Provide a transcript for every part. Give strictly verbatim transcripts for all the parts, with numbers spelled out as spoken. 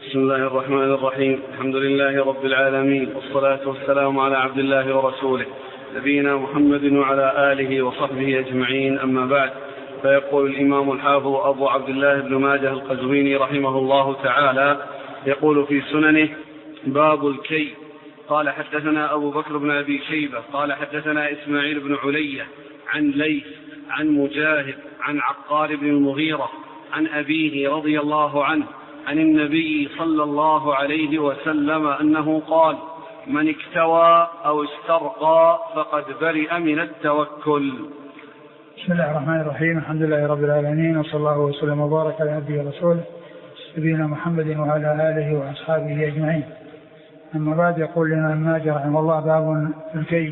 بسم الله الرحمن الرحيم. الحمد لله رب العالمين، والصلاة والسلام على عبد الله ورسوله نبينا محمد وعلى آله وصحبه أجمعين، أما بعد. فيقول الإمام الحافظ أبو عبد الله بن ماجه القزويني رحمه الله تعالى يقول في سننه: باب الكي. قال حدثنا أبو بكر بن أبي شيبة قال حدثنا إسماعيل بن علية عن ليث عن مجاهد عن عقار بن المغيرة عن أبيه رضي الله عنه عن النبي صلى الله عليه وسلم أنه قال: من اكتوى أو استرقى فقد برئ من التوكل. بسم الله الرحمن الرحيم. الحمد لله رب العالمين، وصلى الله وسلم وبارك على عبده ورسوله نبينا محمد وعلى آله وأصحابه أجمعين. أما بعد، يقول لنا ابن ماجه رحمه الله: باب الكي.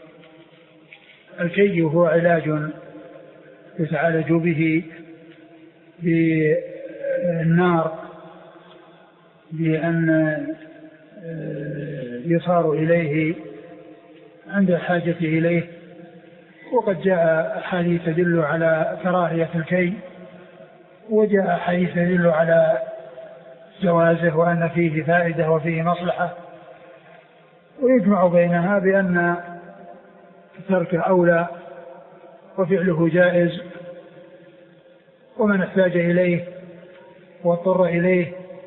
الكي هو علاج يتعالج به بالنار بأن يصار إليه عند الحاجة إليه. وقد جاء أحاديث تدل على كراهية الكي، وجاء أحاديث تدل على جوازه وأن فيه فائدة وفيه مصلحة، ويجمع بينها بأن تركه أولى وفعله جائز، ومن احتاج إليه واضطر إليه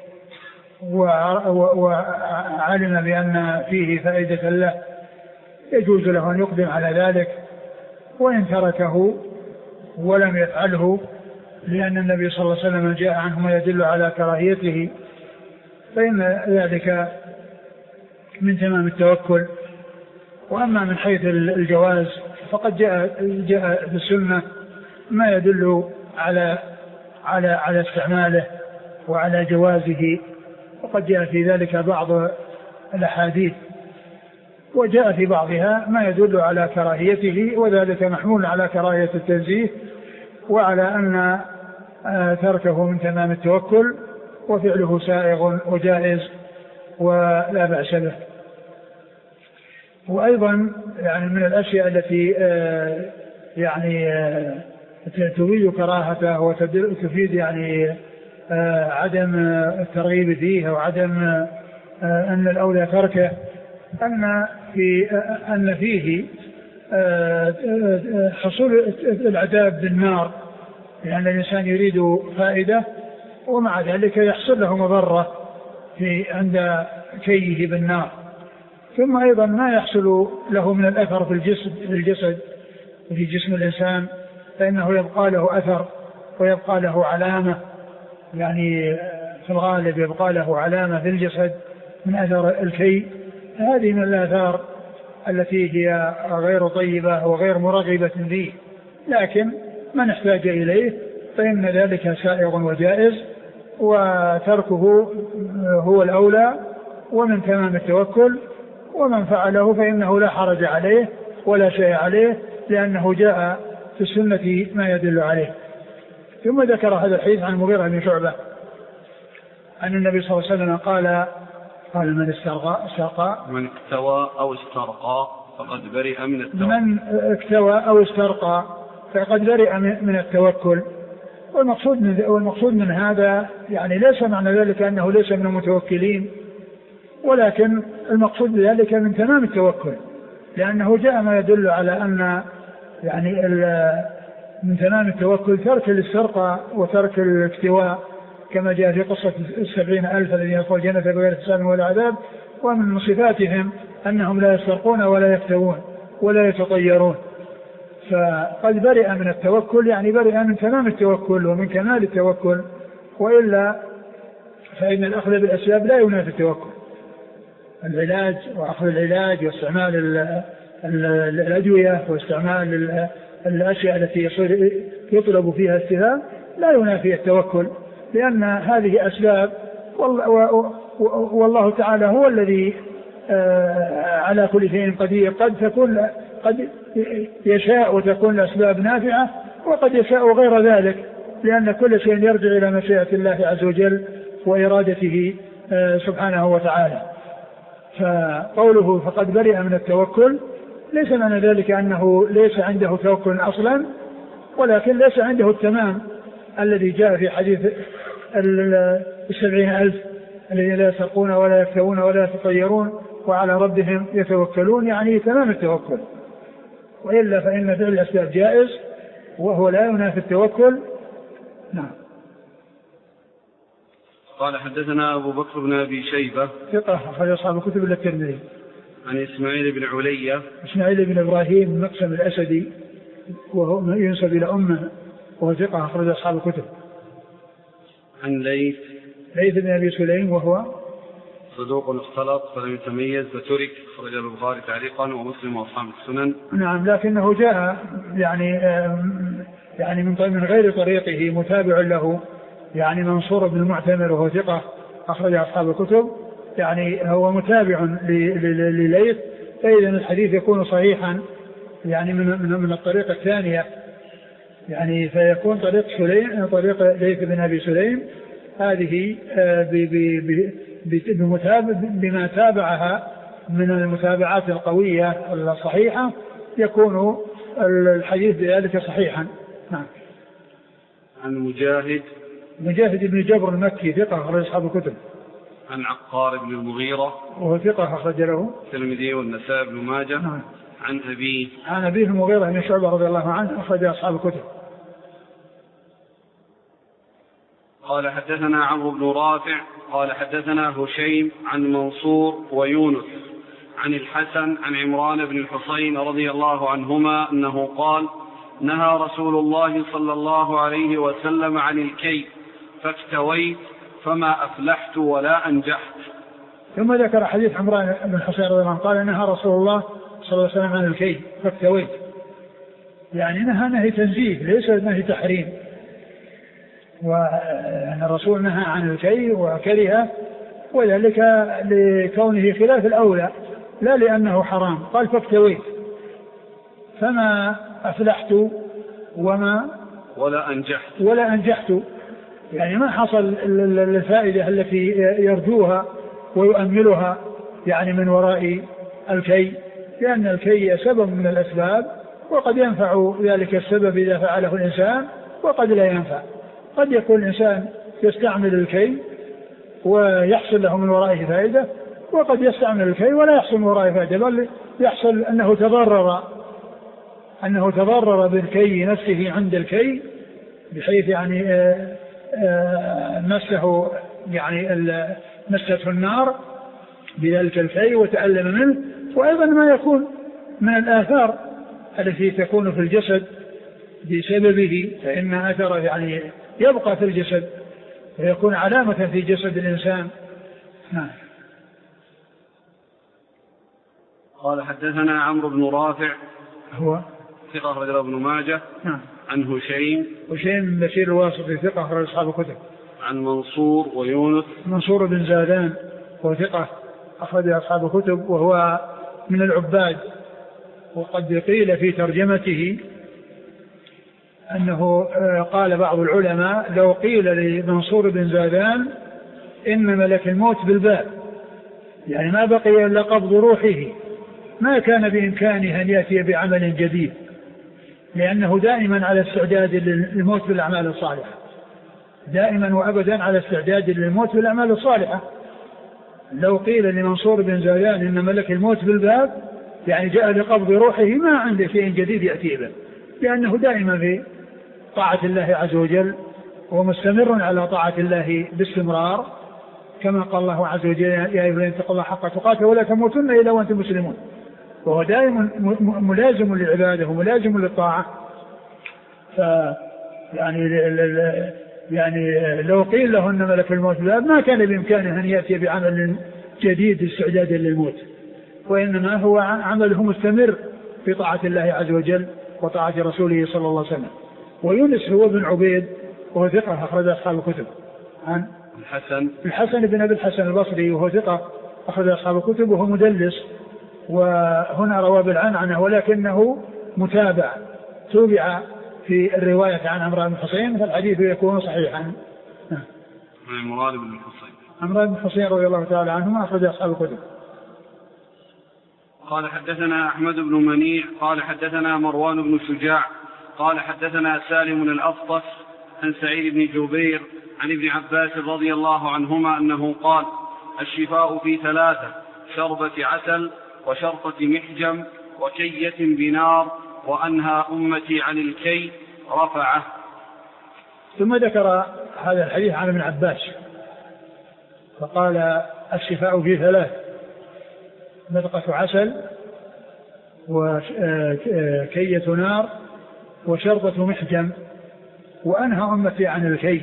وعلم بأن فيه فائدة له يجوز له أن يقدم على ذلك، وإن تركه ولم يفعله لأن النبي صلى الله عليه وسلم جاء عنه ما يدل على كراهيته، فإن ذلك من تمام التوكل. وأما من حيث الجواز فقد جاء, جاء في السنة ما يدل على على على استعماله وعلى جوازه، وقد جاء في ذلك بعض الأحاديث، وجاء في بعضها ما يدل على كراهيته، وذلك محمول على كراهية التنزيه وعلى أن تركه من تمام التوكل، وفعله سائغ وجائز ولا بأس به. وأيضا يعني من الأشياء التي يعني تفيد كراهته وتفيد يعني عدم الترغيب فيه وعدم أن الأولى تركه أن في أن فيه حصول العذاب بالنار، لأن الإنسان يريد فائدة ومع ذلك يحصل له مضرة في عند كيه بالنار. ثم أيضا ما يحصل له من الأثر في الجسد في الجسد وفي جسم الإنسان، فإنه يبقى له أثر ويبقى له علامة، يعني في الغالب يبقى له علامة في الجسد من أثر الكي. هذه من الآثار التي هي غير طيبة وغير مرغبة فيه، لكن من احتاج إليه فإن ذلك سائغ وجائز، وتركه هو الأولى ومن تمام التوكل، ومن فعله فإنه لا حرج عليه ولا شيء عليه، لأنه جاء في السنة ما يدل عليه. ثم ذكر هذا الحديث عن المغيرة بن شعبة أن النبي صلى الله عليه وسلم قال قال من استرقى استرقى من اكتوى أو استرقى فقد برئ من التوكل. من اكتوى أو استرقى فقد برئ من التوكل. والمقصود من والمقصود من هذا يعني ليس معنى ذلك أنه ليس من المتوكلين، ولكن المقصود بذلك من تمام التوكل، لأنه جاء ما يدل على أن يعني من تمام التوكل ترك الاسترقاء وترك الاكتواء، كما جاء في قصة السبعين ألف الذين يدخلون الجنة بغير حساب ولا عذاب. ومن صفاتهم أنهم لا يسترقون ولا يكتوون ولا يتطيرون. فقد برئ من التوكل يعني برئ من تمام التوكل ومن كمال التوكل، وإلا فإن الأخذ بالأسباب لا ينافي التوكل. العلاج وأخذ العلاج واستعمال الأدوية واستعمال الأشياء التي يطلب فيها استثاب لا ينافي التوكل، لأن هذه أسباب، والله تعالى هو الذي على كل شيء قدير. قد تكون قد يشاء وتكون الأسباب نافعة، وقد يشاء غير ذلك، لأن كل شيء يرجع إلى مشيئة الله عز وجل وإرادته سبحانه وتعالى. فقوله فقد برئ من التوكل ليس معنى ذلك أنه ليس عنده توكل أصلا، ولكن ليس عنده التمام الذي جاء في حديث السبعين ألف الذين لا يسرقون ولا يكتوون ولا يتطيرون وعلى ربهم يتوكلون، يعني تمام التوكل. وإلا فإن فعل الأسباب جائز وهو لا ينافي التوكل. نعم. قال حدثنا أبو بكر بن أبي شيبة ثقة أخرج أصحاب الكتب إلا الترمذي. عن إسماعيل بن علية إسماعيل بن إبراهيم بن مقسم الأسدي وهو ينسب إلى أمه وهو ثقة أخرج أصحاب الكتب. عن ليث ليث بن أبي سليم وهو صدوق اختلط فلم يتميز وترك، أخرج البخاري تعليقا ومسلم وأصحاب السنن. نعم، لكنه جاء يعني يعني من غير طريقه متابع له، يعني منصور بن المعتمر وهو ثقة أخرج أصحاب الكتب، يعني هو متابع لليث، فإذا الحديث يكون صحيحا يعني من من الطريقة الثانية، يعني فيكون طريق سليم طريق ليث بن أبي سليم هذه بما تابعها من المتابعات القوية الصحيحة يكون الحديث بذلك صحيحا. نعم. عن مجاهد مجاهد بن جبر المكي ثقة أخرج أصحاب الكتب. عن عقار بن المغيرة وهو ثقة أخرج له الترمذي والنسائي بن ماجه. نعم. عن أبيه عن أبيه المغيرة بن شعبة رضي الله عنه أخرج أصحاب الكتب. قال حدثنا عمرو بن رافع قال حدثنا هشيم عن منصور ويونس عن الحسن عن عمران بن الحصين رضي الله عنهما أنه قال نهى رسول الله صلى الله عليه وسلم عن الكي فاكتويت فما أفلحت ولا أنجحت. ثم ذكر حديث عمران بن الحصين رضي الله عنه قال نهى رسول الله صلى الله عليه وسلم عن الكي فاكتويت، يعني نهى نهي تنزيه ليس نهي تحريم، وأن الرسول نهى عن الكي وكره، وذلك لكونه خلاف الأولى لا لأنه حرام. قال فاكتويت فما أفلحت وما ولا أنجحت ولا أنجحت، يعني ما حصل الفائدة التي يرجوها ويؤملها يعني من وراء الكي، لأن الكي سبب من الأسباب، وقد ينفع ذلك السبب إذا فعله الإنسان وقد لا ينفع. قد يكون الإنسان يستعمل الكي ويحصل له من ورائه فائدة، وقد يستعمل الكي ولا يحصل من ورائه فائدة، بل يحصل أنه تضرر أنه تضرر بالكي نفسه عند الكي، بحيث يعني آآ آآ مسه يعني مسته النار بذلك الكي وتألم منه. وأيضا ما يكون من الآثار التي تكون في الجسد بسببه، فإن أثره يعني يبقى في الجسد ويكون علامة في جسد الإنسان. نعم. قال حدثنا عمرو بن رافع هو ثقة أخرج له ابن ماجه. نعم. عن هشيم هشيم بن بشير الواسطي ثقة أخرج أصحاب الكتب. عن منصور ويونس منصور بن زادان وثقة أخرج أصحاب الكتب، وهو من العباد، وقد قيل في ترجمته أنه قال بعض العلماء لو قيل لمنصور بن زادان إن ملك الموت بالباب، يعني ما بقي إلا قبض روحه، ما كان بإمكانه أن يأتي بعمل جديد، لأنه دائما على استعداد للموت بالأعمال الصالحة، دائما وأبدا على استعداد للموت بالأعمال الصالحة. لو قيل لمنصور بن زادان إن ملك الموت بالباب، يعني جاء لقبض روحه، ما عنده شيء جديد يأتي به، لأنه دائما في طاعة الله عز وجل ومستمر على طاعة الله باستمرار، كما قال الله عز وجل يا أيها الذين اتقوا الله حق تقاته ولا تموتن إلا وأنتم مسلمون. وهو دائما ملازم للعبادة وملازم للطاعة. ف يعني يعني لو قيل له أن ملك الموت بالباب ما كان بإمكانه أن يأتي بعمل جديد استعدادا للموت، وإنما هو عمله مستمر في طاعة الله عز وجل وطاعة رسوله صلى الله عليه وسلم. ويونس هو بن عبيد وهو ثقة أخرج أصحاب الكتب. عن الحسن الحسن بن أبي الحسن البصري وهو ثقة أخرج أصحاب الكتب، وهو مدلس، وهنا روى بالعنعنة ولكنه متابع توبع في الرواية عن عمران بن الحصين، فالحديث يكون صحيحا. عن عمران بن الحصين عمران بن الحصين رضي الله تعالى عنهما أخرج أصحاب الكتب. قال حدثنا أحمد بن منيع قال حدثنا مروان بن شجاع قال حدثنا سالم الأفطس عن سعيد بن جبير عن ابن عباس رضي الله عنهما أنه قال: الشفاء في ثلاثة: شربة عسل، وشرطة محجم، وكية بنار، وأنهى أمتي عن الكي رفعه. ثم ذكر هذا الحديث عن ابن عباس فقال: الشفاء في ثلاث: مدقة عسل، وكية نار، وشربة محجم، وأنهى أمتي عن الكي.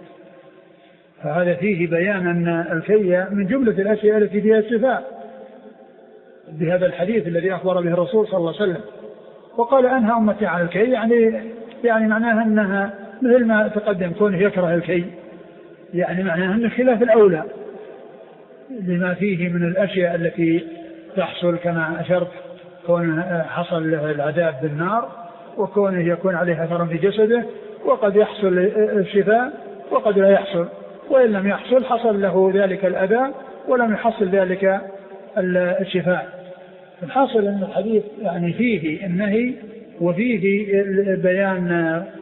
فهذا فيه بيان أن الكي من جملة الأشياء التي فيها الشفاء بهذا الحديث الذي أخبر به الرسول صلى الله عليه وسلم. وقال: أنهى أمتي عن الكي، يعني يعني معناها أنها مثل ما تقدم كونه يكره الكي، يعني معناها أن خلاف الأولى لما فيه من الأشياء التي تحصل كما أشرت، كون حصل له العذاب بالنار، وكونه يكون عليه أثر في جسده، وقد يحصل الشفاء وقد لا يحصل، وإن لم يحصل حصل له ذلك الأذى ولم يحصل ذلك الشفاء. الحاصل أن الحديث يعني فيه النهي وفيه بيان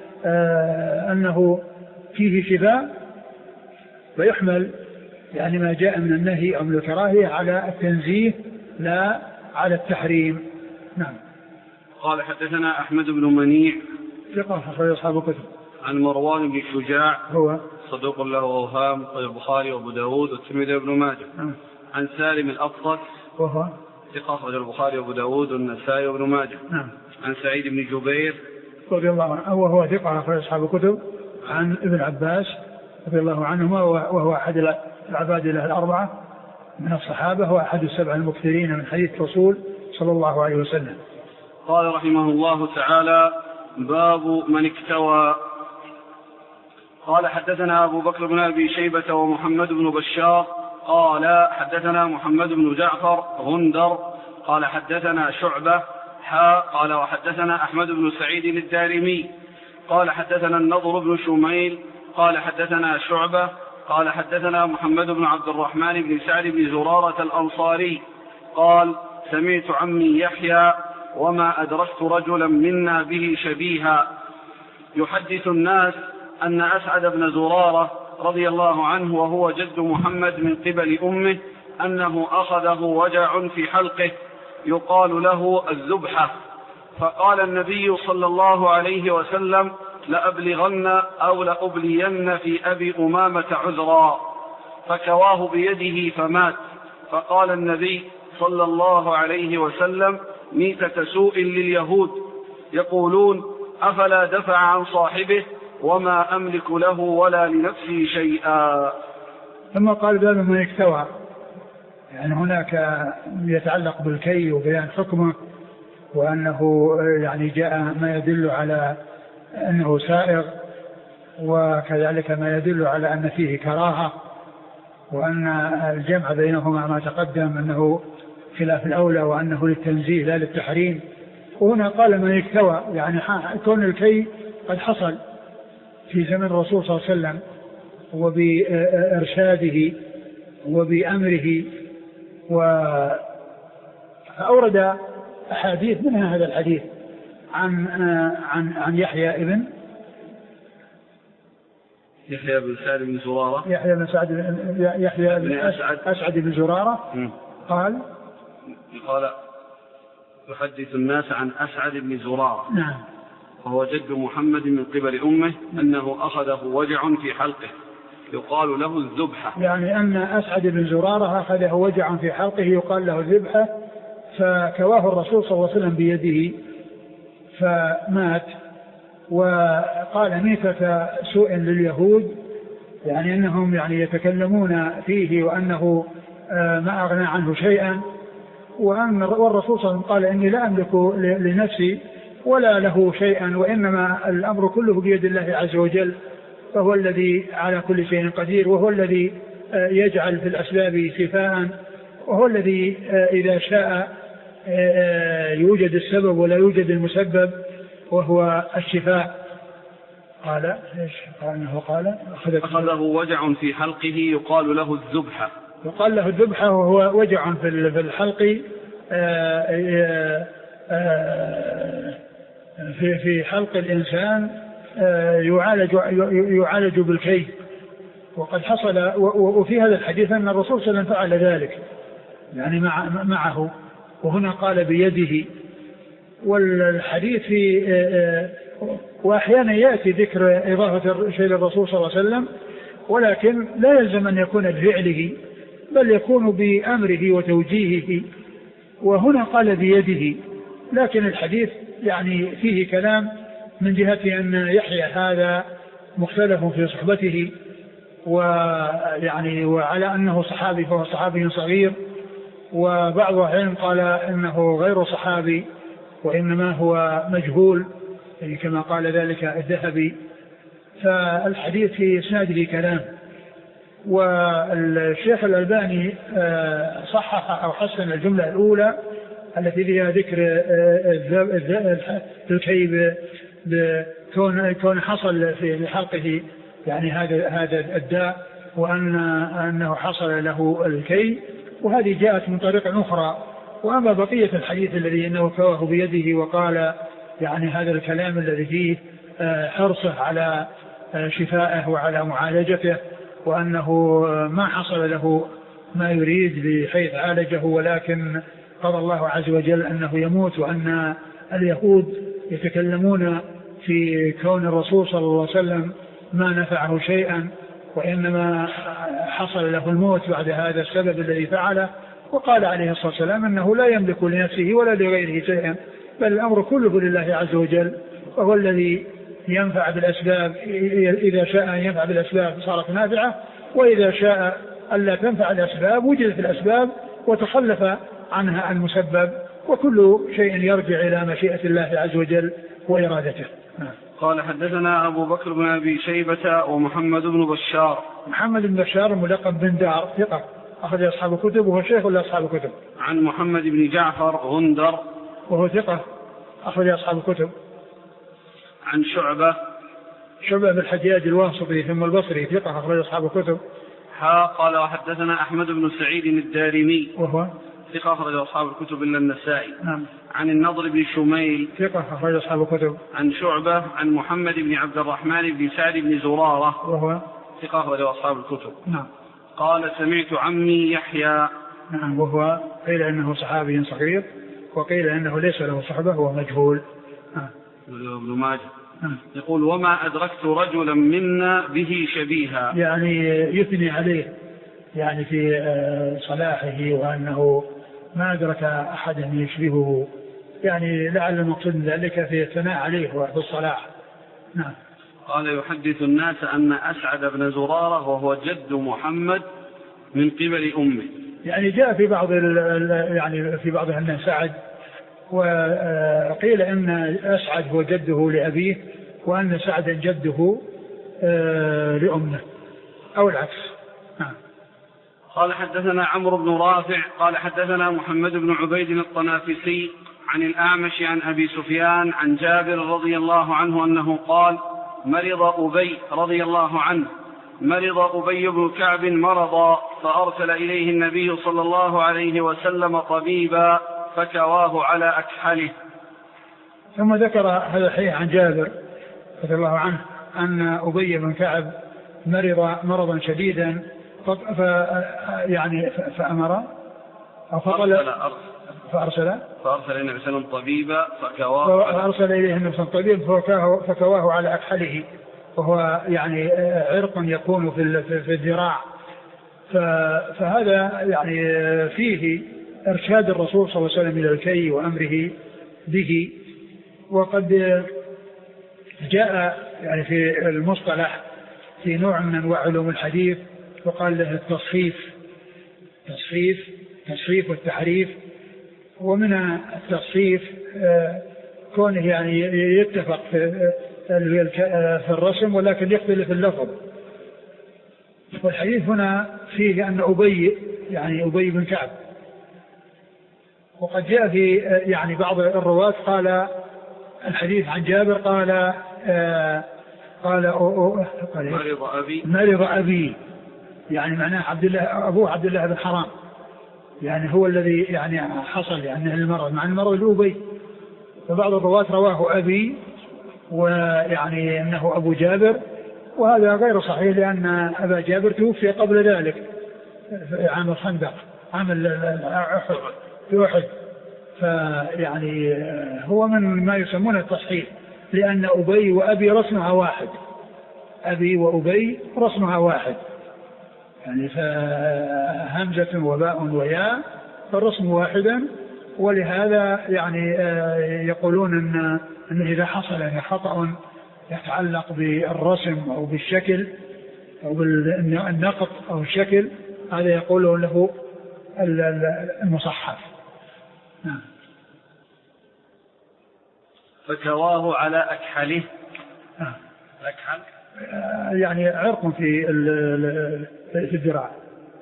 آه أنه فيه شفاء، ويحمل يعني ما جاء من النهي أو من الكراهية على التنزيه لا على التحريم. نعم. قال: حدثنا أحمد بن منيع ثقة أخرج أصحاب الكتب. عن مروان بن شجاع هو صدوق له أوهام، البخاري وأبو داود والترمذي وابن ماجه. نعم. عن سالم الأبطس وهو ثقة أخرج البخاري وأبو داود والنسائي وابن ماجه. نعم. عن سعيد بن جبير رضي الله عنه وهو ثقة أخرج أصحاب الكتب. عن ابن عباس رضي الله عنهما وهو أحد العباد له الأربعة من الصحابة، وأحد السبع المكثرين من حديث الرسول صلى الله عليه وسلم. قال رحمه الله تعالى: باب من اكتوى. قال: حدثنا أبو بكر بن أبي شيبة ومحمد بن بشار قال: حدثنا محمد بن جعفر غندر قال: حدثنا شعبة حا قال: وحدثنا أحمد بن سعيد الدارمي قال: حدثنا النضر بن شميل قال: حدثنا شعبة قال: حدثنا محمد بن عبد الرحمن بن سعد بن زرارة الأنصاري قال: سمعت عمي يحيى وما أدركت رجلا منا به شبيها يحدث الناس أن أسعد بن زرارة رضي الله عنه وهو جد محمد من قبل أمه أنه أخذه وجع في حلقه يقال له الذبحة، فقال النبي صلى الله عليه وسلم: لأبلغن أو لأبلين في أبي أمامة عذرا، فكواه بيده فمات. فقال النبي صلى الله عليه وسلم: ميتة سوء لليهود يقولون: أفلا دفع عن صاحبه وما أملك له ولا لنفسي شيئا. ثم قال: باب من اكتوى، يعني هناك يتعلق بالكي وبيان حكمه، وأنه يعني جاء ما يدل على أنه سائغ، وكذلك ما يدل على أن فيه كراهة، وأن الجمع بينهما ما تقدم أنه خلاف الأولى وأنه للتنزيه لا للتحريم. وهنا قال من اكتوى، يعني كون الكي قد حصل في زمن الرسول صلى الله عليه وسلم وبإرشاده وبأمره، وأورد أحاديث منها هذا الحديث عن عن عن يحيى ابن يحيى بن سعد بن زرارة يحيى بن سعد يحيى بن أسعد أسعد بن زرارة م. قال قال يحدث الناس عن أسعد بن زرارة نعم وهو جد محمد من قبل أمه أنه أخذه وجع في حلقه يقال له الذبحة، يعني أن أسعد بن زرارة أخذه وجع في حلقه يقال له الذبحة، فكواه الرسول صلى الله عليه وسلم بيده فمات. وقال ميتة سوء لليهود، يعني أنهم يعني يتكلمون فيه وأنه ما أغنى عنه شيئا، وأن والرسول صلى الله عليه وسلم قال إني لا أملك لنفسي ولا له شيئا، وإنما الأمر كله بيد الله عز وجل، فهو الذي على كل شيء قدير، وهو الذي يجعل في الأسباب شفاء، وهو الذي إذا شاء يوجد السبب ولا يوجد المسبب وهو الشفاء. قال ايش قال انه قال أخذه وجع في حلقه يقال له الذبحة، يقال له الذبحة وهو وجع في الحلق في في حلق الإنسان يعالج يعالج بالكي، وقد حصل وفي هذا الحديث أن الرسول صلى الله عليه وسلم فعل ذلك يعني مع معه، وهنا قال بيده. والحديث في وأحيانا يأتي ذكر إضافة شيء للرسول صلى الله عليه وسلم، ولكن لا يلزم أن يكون بفعله بل يكون بأمره وتوجيهه، وهنا قال بيده. لكن الحديث يعني فيه كلام من جهة أن يحيى هذا مختلف في صحبته، ويعني وعلى أنه صحابي فهو صحابي صغير، وبعض العلم قال إنه غير صحابي وإنما هو مجهول كما قال ذلك الذهبي. فالحديث في إسناده كلام. والشيخ الألباني صحح أو حسن الجملة الأولى التي فيها ذكر الكي بكون كون حصل في حلقه يعني هذا هذا الداء، وأن أنه حصل له الكي، وهذه جاءت من طريق أخرى. وأما بقية الحديث الذي أنه كواه بيده وقال يعني هذا الكلام الذي فيه حرصه على شفائه وعلى معالجته، وأنه ما حصل له ما يريد بحيث عالجه، ولكن قضى الله عز وجل أنه يموت، وأن اليهود يتكلمون في كون الرسول صلى الله عليه وسلم ما نفعه شيئا، وإنما حصل له الموت بعد هذا السبب الذي فعله. وقال عليه الصلاة والسلام أنه لا يملك لنفسه ولا لغيره شيئا، بل الأمر كله لله عز وجل، وهو الذي ينفع بالأسباب. إذا شاء أن ينفع بالأسباب صارت نافعة، وإذا شاء ألا تنفع الأسباب وجدت الأسباب وتخلف عنها المسبب، وكل شيء يرجع إلى مشيئة الله عز وجل وإرادته. قال حدثنا أبو بكر بن أبي شيبة ومحمد بن بشار. محمد بن بشار ملقب بن دار ثقة أخذ أصحاب الكتب وهو شيخ ولا أصحاب الكتب. عن محمد بن جعفر غندر وهو ثقة أخذ أصحاب الكتب. عن شعبة شعبة بن الحجاج الواسطي ثم البصري ثقة أخرج أصحاب الكتب. ها قال وحدثنا أحمد بن سعيد الدارمي وهو ثقة أخرج أصحاب الكتب إلا النسائي. نعم. عن النضر بن شميل ثقة أخرج أصحاب الكتب. عن شعبة عن محمد بن عبد الرحمن بن سعد بن زرارة وهو ثقة أخرج أصحاب الكتب. نعم. قال سمعت عمي يحيى. نعم. وهو قيل إنه صحابي صغير، وقيل إنه ليس له صحبة وهو مجهول. نعم. ابن ماجه. يقول وما أدركت رجلا منا به شبيها، يعني يثني عليه يعني في صلاحه، وأنه ما أدرك أحدا يشبهه، يعني لعل المقصود من ذلك في الثناء عليه وفي الصلاح. نعم. قال يحدث الناس أن أسعد بن زرارة وهو جد محمد من قبل أمه. يعني جاء في بعض يعني في بعض أن سعد، وقيل أن أسعد هو جده لأبيه، وأن سعدا جده لأمه أو العكس. نعم. قال حدثنا عمرو بن رافع قال حدثنا محمد بن عبيد الطنافسي عن الأعمش عن أبي سفيان عن جابر رضي الله عنه أنه قال مرض أبي رضي الله عنه مرض أبي بن كعب مرضا فأرسل إليه النبي صلى الله عليه وسلم طبيبا فكواه على أكحله. ثم ذكر هذا الحديث عن جابر رضي الله عنه أن أبي بن كعب مرض مرضا شديدا، ف يعني فأمر أو فقال فأرسل فأرسل إليه النبي صلى الله عليه وسلم طبيبا فكواه فأرسل إليه النبي صلى الله عليه وسلم طبيبا فكواه على أكحله، وهو يعني عرق يكون في في الذراع. فهذا يعني فيه إرشاد الرسول صلى الله عليه وسلم إلى الكي وأمره به. وقد جاء يعني في المصطلح في نوع من أنواع علوم الحديث وقال له التصحيف تصحيف تصحيف والتحريف. ومن التصحيف كونه يعني يتفق في في الرسم ولكن يختلف اللفظ. والحديث هنا فيه أن أبي يعني أبي بن كعب، وقد جاء في يعني بعض الرواة قال الحديث عن جابر قال آه قال مرض أبي مرض أبي يعني معناه عبد الله أبوه عبد الله بن حرام، يعني هو الذي يعني حصل يعني المرض مع المرض الأبي. فبعض الرواة رواه أبي ويعني أنه أبو جابر، وهذا غير صحيح لأن أبا جابر توفي قبل ذلك في عام الخندق، عام أحد في أحد، فيعني هو من ما يسمونه التصحيح، لأن أبي وأبي رسمها واحد، أبي وأبي رسمها واحد، يعني فهمزة وباء وياء فالرسم واحدا. ولهذا يعني يقولون إن, إن إذا حصل يعني خطأ يتعلق بالرسم أو بالشكل أو بالنقط أو الشكل، هذا يقولون له المصحف. نعم. فكواه على أكحله. نعم. أكحل يعني عرق في في الذراع.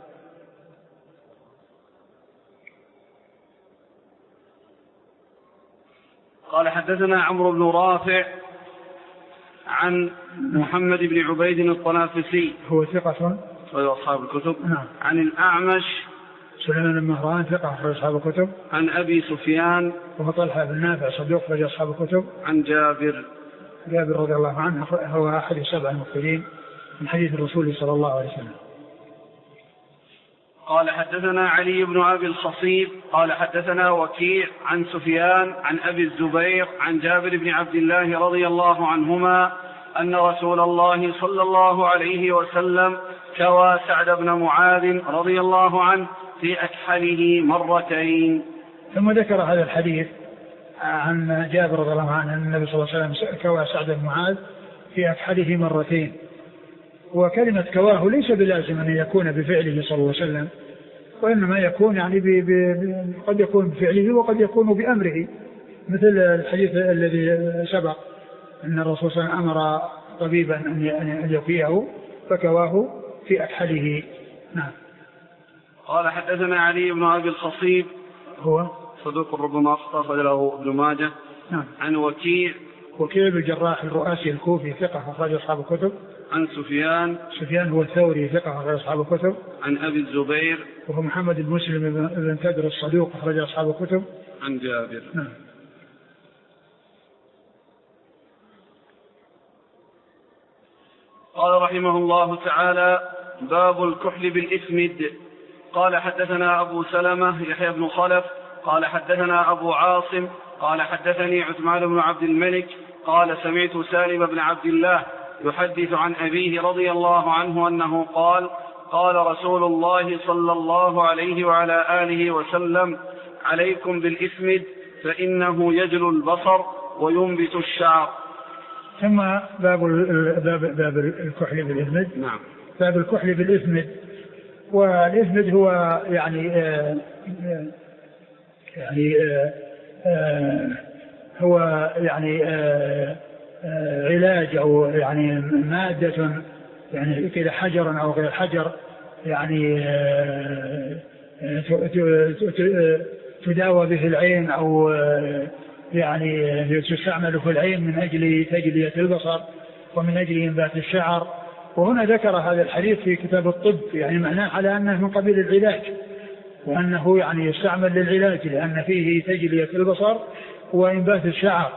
قال حدثنا عمرو بن رافع عن محمد بن عبيد الطنافسي هو ثقة وهو أصحاب الكتب. نعم. عن الأعمش سليمان بن مهران ثقة أخرج أصحاب الكتب. عن أبي سفيان وهو طلحة بن نافع صدوق أخرج أصحاب الكتب. عن جابر جابر رضي الله عنه هو أحد السبع المكثرين من حديث الرسول صلى الله عليه وسلم. قال حدثنا علي بن أبي الخصيب قال حدثنا وكيع عن سفيان عن أبي الزبير عن جابر بن عبد الله رضي الله عنهما أن رسول الله صلى الله عليه وسلم كوى سعد بن معاذ رضي الله عنه في أكحله مرتين. ثم ذكر هذا الحديث عن جابر رضي الله عنه أن النبي صلى الله عليه وسلم كوى سعد بن معاذ في أكحله مرتين. وكلمة كواه ليس بلازم أن يكون بفعله صلى الله عليه وسلم، وإنما يكون يعني ب ب قد يكون بفعله وقد يكون بأمره، مثل الحديث الذي سبق أن الرسول صلى الله عليه وسلم أمر طبيبا أن يكويه فكواه في أكحله. نعم. قال حدثنا علي بن أبي الخصيب هو صدوق ربما أخطأ فله ابن ماجه. نعم. عن وكيع وكيع بن الجراح الرؤاسي الكوفي ثقة أخرج أصحاب الكتب. عن سفيان سفيان هو الثوري ثقة أخرج أصحاب الكتب. عن أبي الزبير وهو محمد بن مسلم بن تدر الصدوق أخرج أصحاب الكتب. عن جابر. نعم. قال رحمه الله تعالى: باب الكحل بالإسمد. قال حدثنا أبو سلمة يحيى بن خلف قال حدثنا أبو عاصم قال حدثني عثمان بن عبد الملك قال سمعت سالم بن عبد الله يحدث عن أبيه رضي الله عنه أنه قال: قال رسول الله صلى الله عليه وعلى آله وسلم: عليكم بالإسمد فإنه يجل البصر وينبت الشعر. ثم باب باب باب الكحل بالإسمد. نعم. باب الكحل بالإسمد. والإسمد هو يعني آه يعني آه آه هو يعني آه آه علاج أو يعني مادة يعني كذا حجر أو غير حجر يعني آه تداوى به العين أو آه يعني تستعمل في العين من أجل تجلية البصر ومن أجل إنبات الشعر. وهنا ذكر هذا الحديث في كتاب الطب، يعني معناه على أنه من قبيل العلاج، وأنه يعني يستعمل للعلاج لأن فيه تجلية البصر وإنبات الشعر.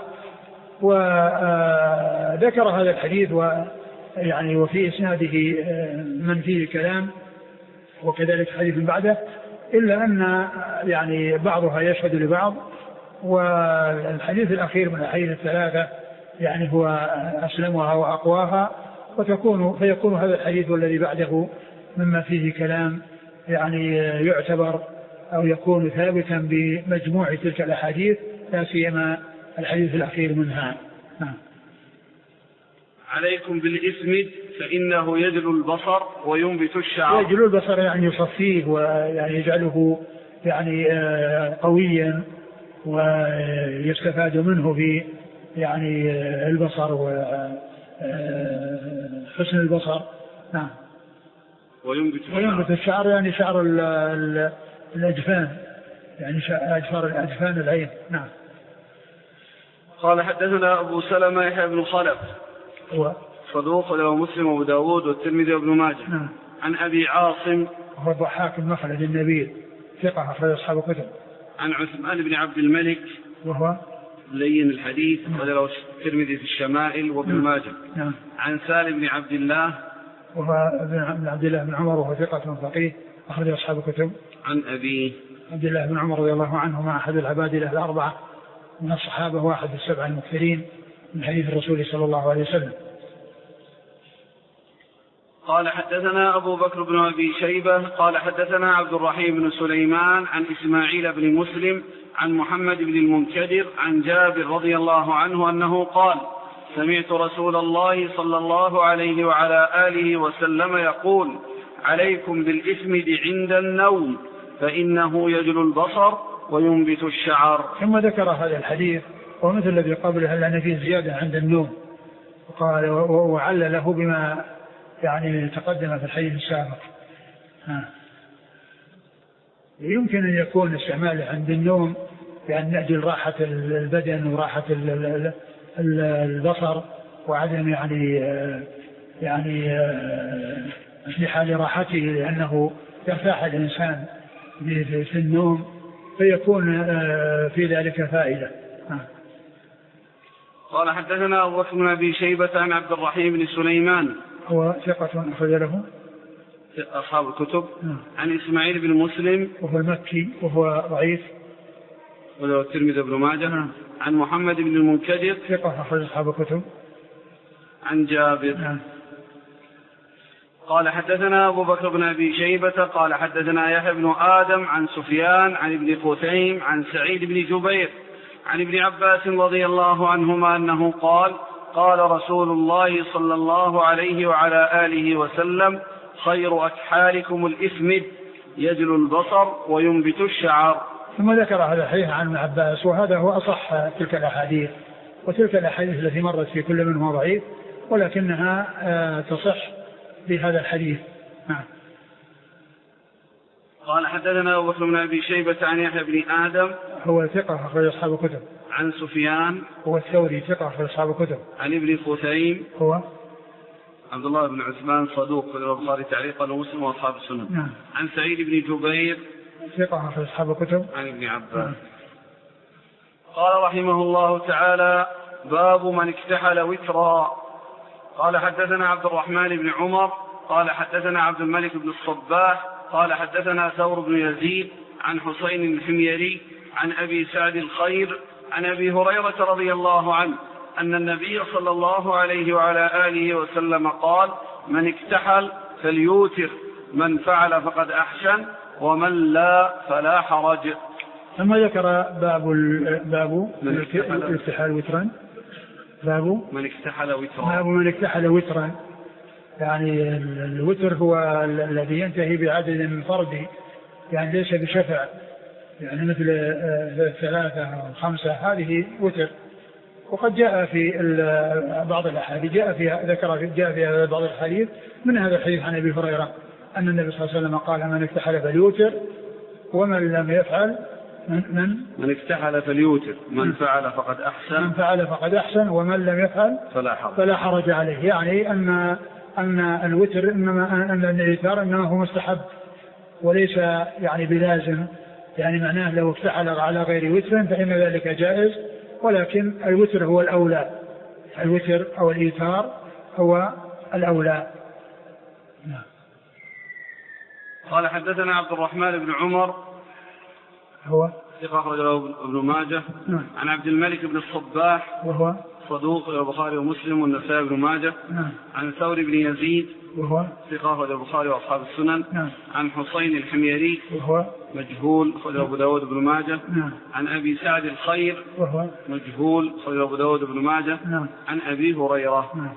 وذكر هذا الحديث ويعني وفي إسناده من فيه كلام وكذلك حديث بعده، إلا أن يعني بعضها يشهد لبعض. والحديث الأخير من الحديث الثلاثة يعني هو أسلمها وأقواها، وتكون فيكون هذا الحديث الذي بعده مما فيه كلام يعني يعتبر أو يكون ثابتا بمجموع تلك الأحاديث، لا سيما الحديث الأخير منها. نعم. عليكم بالإسمد فإنه يجل البصر وينبت الشعر. يجل البصر يعني يصفيه ويعني يجعله يعني قويا ويستفاد منه في يعني البصر وحسن البصر. نعم. وينبت, وينبت الشعر يعني شعر الأجفان، يعني أجفار الأجفان العين. نعم. قال حدثنا أبو سلمة يحيى بن خلف هو صدوق له مسلم وأبو داود والترمذي وابن ماجه. نعم. عن أبي عاصم وهو الضحاك بن مخلد النبيل ثقة أخرج أصحاب الكتب. عن عثمان بن عبد الملك وهو لين الحديث وله الترمذي في الشمائل وابن ماجه. نعم. عن سالم بن عبد الله وهو ابن عبد الله بن عمر وهو ثقة فقيه أخرج أصحاب الكتب. عن أبيه عبد الله بن عمر رضي الله عنهما أحد العبادلة الأربعة من الصحابة واحد السبع المكثرين من حديث الرسول صلى الله عليه وسلم. قال حدثنا أبو بكر بن أبي شيبة قال حدثنا عبد الرحيم بن سليمان عن إسماعيل بن مسلم عن محمد بن المنكدر عن جابر رضي الله عنه أنه قال سمعت رسول الله صلى الله عليه وعلى آله وسلم يقول عليكم بالإثم عند النوم فإنه يجل البصر وينبت الشعر. ثم ذكر هذا الحديث ومثل الذي قبله لأن فيه زيادة عند النوم وقال وعلل له بما يعني تقدم في الحديث السابق. ها. يمكن أن يكون استعماله عند النوم يعني نأجل راحة البدن وراحة البصر وعدم يعني يعني في حال راحته لأنه يرتاح الإنسان في النوم فيكون في ذلك فائدة. ها. قال حدثنا أبو بكر بن أبي شيبة عن عبد الرحيم بن سليمان هو ثقة أخرج له أصحاب الكتب. عن إسماعيل بن مسلم وهو المكي وهو ضعيف وله الترمذي بن ماجه. عن محمد بن المنكدر ثقة أخرج أصحاب الكتب. عن جابر. نعم. قال حدثنا أبو بكر بن أبي شيبة قال حدثنا يحيى بن آدم عن سفيان عن ابن خثيم عن سعيد بن جبير عن ابن عباس رضي الله عنهما أنه قال قال رسول الله صلى الله عليه وعلى آله وسلم خير أكحالكم الإثمد يجل البصر وينبت الشعر. ثم ذكر هذا الحديث عن ابن عباس وهذا هو أصح تلك الأحاديث وتلك الأحاديث التي مرت في كل منهما ضعيف ولكنها تصح بهذا الحديث. نعم. قال حدثنا أبو بكر بن أبي شيبة عن يحيى بن آدم هو ثقة أخرج أصحاب الكتب. عن سفيان هو الثوري ثقة أخرج أصحاب الكتب. عن ابن خثيم هو عبد الله بن عثمان صدوق في البخاري تعليقا ومسلم وأصحاب السنن. نعم. عن سعيد بن جبير ثقة أخرج أصحاب الكتب. عن ابن عباس. نعم. قال رحمه الله تعالى باب من اكتحل وترا. قال حدثنا عبد الرحمن بن عمر قال حدثنا عبد الملك بن الصباح قال حدثنا ثور بن يزيد عن حسين الحميري عن أبي سعد الخير عن أبي هريرة رضي الله عنه أن النبي صلى الله عليه وعلى آله وسلم قال من اكتحل فليوتر من فعل فقد أحسن ومن لا فلا حرج. ثم ذكر باب باب الاكتحال وترا باب من اكتحل وترا باب من اكتحل وترا يعني الوتر هو الذي ينتهي بعدد فردي يعني ليس بشفع يعني مثل ثلاثة أو خمسة هذه وتر. وقد جاء في بعض الأحاديث جاء فيها ذكر في جاء فيها بعض الحديث من هذا الحديث عن أبي هريرة أن النبي صلى الله عليه وسلم قال من اكتحل فليوتر ومن لم يفعل من من, من اكتحل فليوتر من فعل فقد أحسن من فعل فقد أحسن ومن لم يفعل فلا حرج, فلا حرج عليه. يعني أن أن الوتر إنما أن الإيثار إنما هو مستحب وليس يعني بلازم. يعني معناه لو اكتحل على غير وتر فإن ذلك جائز ولكن الوتر هو الأولى. الوتر أو الإيثار هو الأولى. قال حدثنا عبد الرحمن بن عمر هو ثقة أخرجه ابن ماجه. نعم. عن عبد الملك بن الصباح وهو صدوق البخاري ومسلم والنسائي بن ماجه. نعم. عن ثور بن يزيد وهو ثقة أخرجه البخاري وأصحاب السنن. نعم. عن حسين الحميري وهو مجهول أخرجه أبو داود بن ماجه. نعم. عن أبي سعد الخير وهو مجهول أخرجه أبو داود بن ماجه. نعم. عن أبي هريرة. نعم.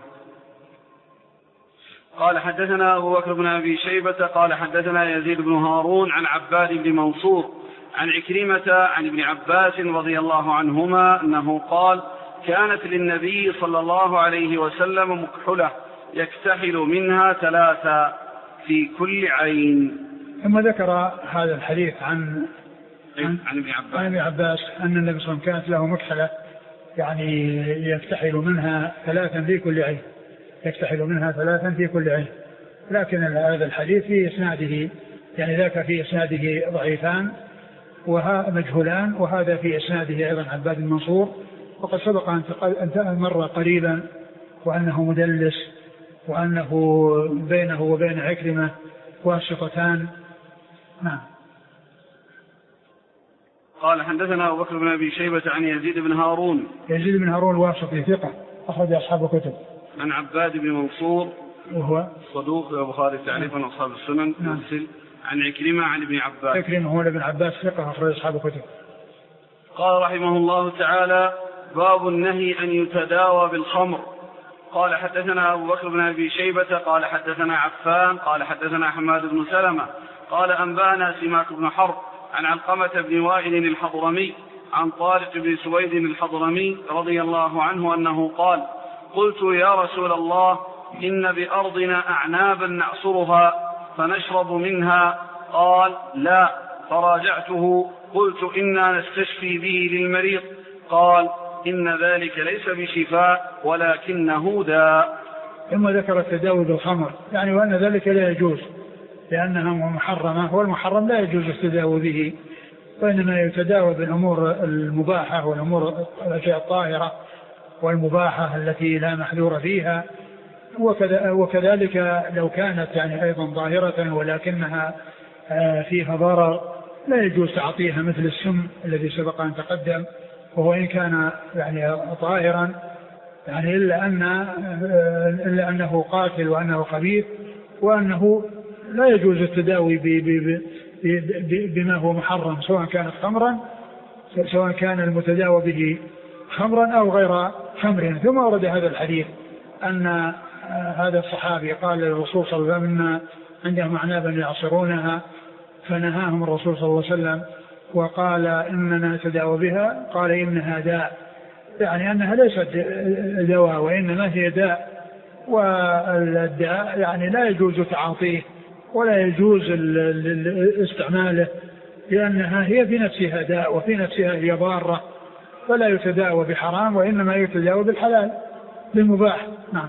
قال حدثنا أبو بكر بن أبي شيبة قال حدثنا يزيد بن هارون عن عباد بن منصور عن عكرمة عن ابن عباس رضي الله عنهما أنه قال كانت للنبي صلى الله عليه وسلم مكحلة يكتحل منها ثلاثة في كل عين. ثم ذكر هذا الحديث عن عن, عن ابن عباس عن ابن عباس أن النبي صلى الله عليه وسلم كانت له مكحلة يعني يكتحل منها ثلاثا في كل عين يكتحل منها ثلاثا في كل عين. لكن هذا الحديث في إسناده يعني ذاك في إسناده ضعيفان وها مجهولان وهذا في إسناده أيضا عباد المنصور وقد سبق أن مر قريبا وأنه مدلس وأنه بينه وبين عكرمة واسطتان. نعم. قال حدثنا أبو بكر بن أبي شيبة عن يزيد بن هارون. يزيد بن هارون الواسطي ثقة أخرج أصحاب الكتب. عن عباد بن منصور وهو صدوق البخاري تعريفا وأصحاب السنن. نعم. عن عكرمة عن ابن عباس. عكرمة هو ابن عباس ثقة أخرج أصحاب الكتب. قال رحمه الله تعالى: باب النهي أن يتداوى بالخمر. قال حدثنا أبو بكر بن أبي شيبة قال حدثنا عفان قال حدثنا حماد بن سلمة قال أنبانا سماك بن حرب عن علقمة بن وائل الحضرمي عن طارق بن سويد الحضرمي رضي الله عنه أنه قال: قلت يا رسول الله إن بأرضنا أعنابا نعصرها فنشرب منها. قال: لا. فراجعته قلت: إنا نستشفي به للمريض. قال: إن ذلك ليس بشفاء ولكنه داء. ثم ذكر التداوي بالخمر يعني وأن ذلك لا يجوز لأنها محرمة، والمحرم لا يجوز التداوي به، وإنما يتداوى بالأمور المباحة والأمور الأشياء الطاهرة والمباحة التي لا محذور فيها. وكذلك لو كانت يعني أيضا ظاهرة ولكنها فيها ضرر لا يجوز تعطيها مثل السم الذي سبق أن تقدم، وهو إن كان يعني طاهرا يعني إلا, أن إلا أنه قاتل وأنه خبيث، وأنه لا يجوز التداوي بما هو محرم سواء كانت خمرا سواء كان المتداوى به خمرا أو غير خمر. ثم ورد هذا الحديث أن هذا الصحابي قال للرسول صلى الله عليه وسلم عندهم أعنابا يعصرونها فنهاهم الرسول صلى الله عليه وسلم وقال: إننا نتداوى بها. قال: إنها داء، يعني أنها ليست دواء وإنما هي داء، والداء يعني لا يجوز تعاطيه ولا يجوز استعماله لأنها هي في نفسها داء وفي نفسها هي ضارة، فلا يتداوى بحرام وإنما يتداوى بالحلال بالمباح. نعم.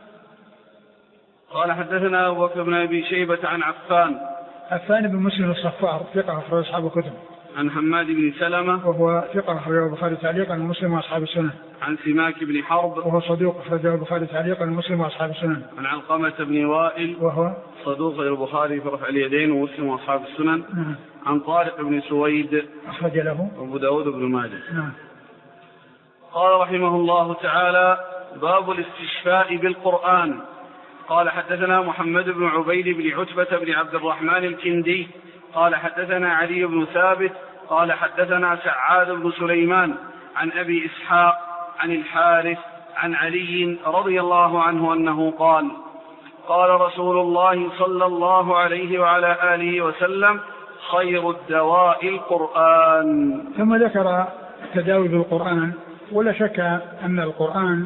قال حدثنا أبو بكر بن أبي شيبة عن عفان عفان بن مسلم الصفار ثقة أخرج أصحاب الكتب. عن حماد بن سلمة وهو ثقة أخرج البخاري تعليقا ومسلم وأصحاب السنن. عن سماك بن حرب وهو صدوق أخرج البخاري تعليقا ومسلم وأصحاب السنن. عن علقمة بن وائل وهو صدوق البخاري في رفع اليدين ومسلم وأصحاب السنن. نعم. عن طارق بن سويد أخرج له أبو داود بن ماجه. نعم. قال رحمه الله تعالى: باب الاستشفاء بالقرآن. قال حدثنا محمد بن عبيد بن عتبة بن عبد الرحمن الكندي قال حدثنا علي بن ثابت قال حدثنا سعاد بن سليمان عن أبي إسحاق عن الحارث عن علي رضي الله عنه أنه قال: قال رسول الله صلى الله عليه وعلى آله وسلم: خير الدواء القرآن. ثم ذكر التداوي بالقرآن، ولا شك أن القرآن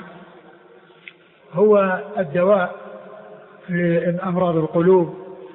هو الدواء لأمراض القلوب.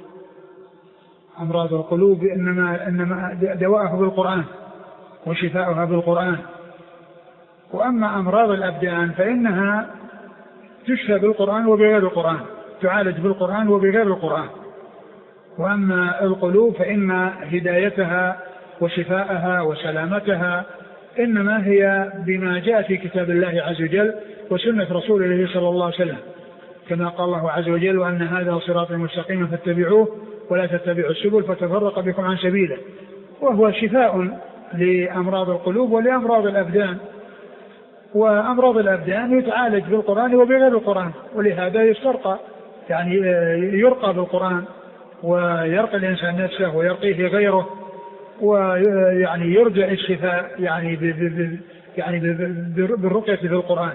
أمراض القلوب إنما, إنما دواءها بالقرآن وشفاؤها بالقرآن. وأما أمراض الأبدان فإنها تشفى بالقرآن وبغير القرآن، تعالج بالقرآن وبغير القرآن. وأما القلوب فإن هدايتها وشفاءها وسلامتها إنما هي بما جاء في كتاب الله عز وجل وسنة رسول الله صلى الله عليه وسلم، كما قال الله عز وجل: وأن هذا صراط مستقيم فاتبعوه ولا تتبعوا السبل فتفرق بكم عن سبيله. وهو شفاء لأمراض القلوب ولأمراض الأبدان. وأمراض الأبدان يتعالج بالقرآن وبغير القرآن، ولهذا يسترقى يعني يرقى بالقرآن ويرقى الإنسان نفسه ويرقيه غيره، ويعني يرجع الشفاء يعني يعني بالرقية في القرآن.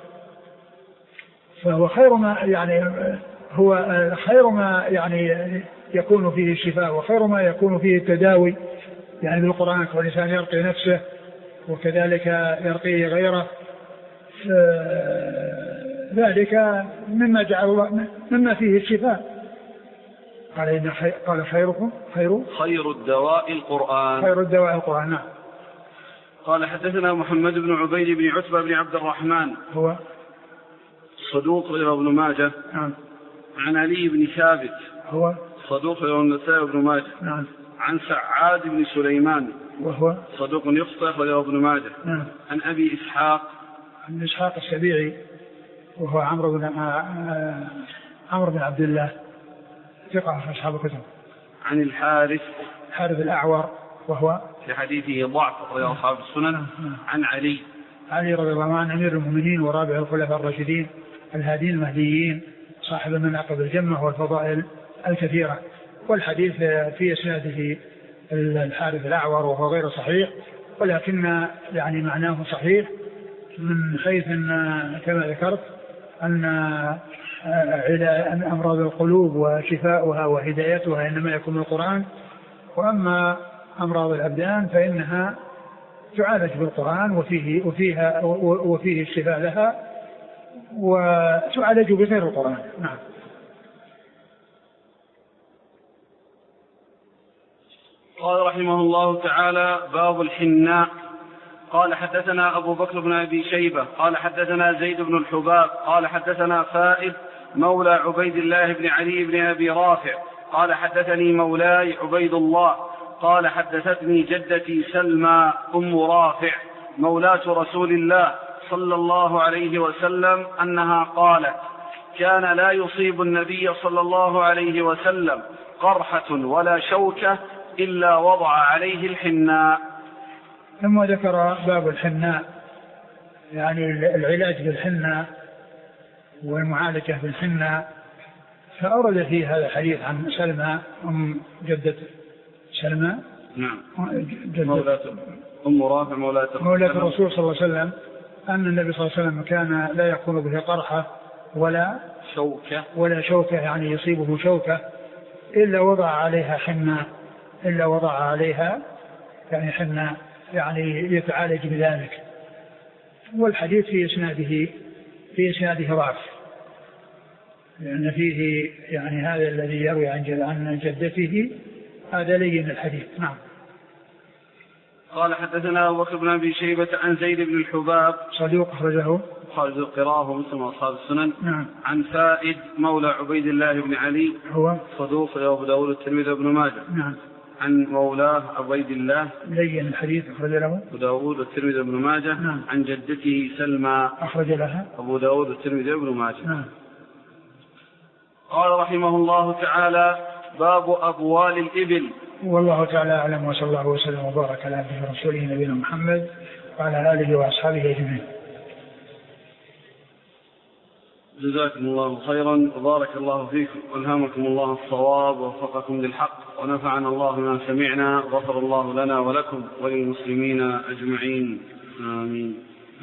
فهو خير ما يعني هو خير ما يعني يكون فيه الشفاء وخير ما يكون فيه التداوي يعني بالقرآن، والإنسان يرقي نفسه وكذلك يرقي غيره. ذلك مما جعل الله مما فيه الشفاء. قال إن قال خيركم خير خير الدواء القرآن. خير الدواء القرآن. نعم. قال حدثنا محمد بن عبيد بن عتبة بن عبد الرحمن هو صدوق رواه ابن ماجه. نعم. عن علي بن ثابت هو صدوق رواه النسائي وابن ماجه. نعم. عن سعاد بن سليمان وهو صدوق يخطئ رواه ابن ماجه. نعم. عن أبي إسحاق عن إسحاق السبيعي وهو عمرو بن عمرو بن عبد الله ثقة في أصحاب الكتب. عن الحارث الحارث الأعور وهو في حديثه ضعف رواه أصحاب السنن. عن علي علي رضي الله عنه أمير المؤمنين ورابع الخلفاء الراشدين الهادين المهديين صاحب المناقب الجمة والفضائل الكثيرة. والحديث في إسناده الحارث الأعور وهو غير صحيح، ولكن يعني معناه صحيح من حيث أن كما ذكرت أن أن أمراض القلوب وشفاؤها وهدايتها إنما يكون القرآن، وأما أمراض الأبدان فإنها تعالج بالقرآن وفيه وفيها وفيه الشفاء لها وتعالج بغير القرآن. نعم. قال رحمه الله تعالى: باب الحناء. قال حدثنا أبو بكر بن أبي شيبة قال حدثنا زيد بن الحباب قال حدثنا فائد مولى عبيد الله بن علي بن أبي رافع قال حدثني مولاي عبيد الله قال حدثتني جدتي سلمى أم رافع مولاة رسول الله صلى الله عليه وسلم أنها قالت: كان لا يصيب النبي صلى الله عليه وسلم قرحة ولا شوكة إلا وضع عليه الحناء. ثم ذكر باب الحناء، يعني العلاج بالحناء والمعالجة بالحناء، فأورد في هذا الحديث عن سلمى أم جدة سلمى نعم مولاة أم رافع مولاة مولاة الرسول صلى الله عليه وسلم أن النبي صلى الله عليه وسلم كان لا يكون به قرحة ولا شوكة ولا شوكة يعني يصيبه شوكة إلا وضع عليها حناء إلا وضع عليها يعني حناء يعني يتعالج بذلك. والحديث في إسناده في إسناده ضعف، لأن فيه يعني هذا الذي يروي عن جدته هذا لين الحديث. نعم. قال حدثنا أبو بكر بن أبي شيبة عن زيد بن الحباب صدوق أخرجه خارج القراءة ومسلم وأصحاب السنن. نعم. عن فائد مولى عبيد الله بن علي هو صدوق أبو داود الترمذي وابن ماجه. نعم. عن مولاه عبيد الله لين الحديث أخرج له أبو داود الترمذي وابن ماجه. نعم. عن جدته سلمى أخرج لها أبو داود الترمذي وابن ماجه. نعم. قال رحمه الله تعالى: باب أبوال الإبل. والله تعالى أعلم، وصلى الله وسلم وبارك على عبده ورسوله نبينا محمد وعلى آله وأصحابه أجمعين. جزاكم الله خيرا وبارك الله فيكم والهمكم الله الصواب ووفقكم للحق ونفعنا الله بما سمعنا غفر الله لنا ولكم وللمسلمين أجمعين آمين.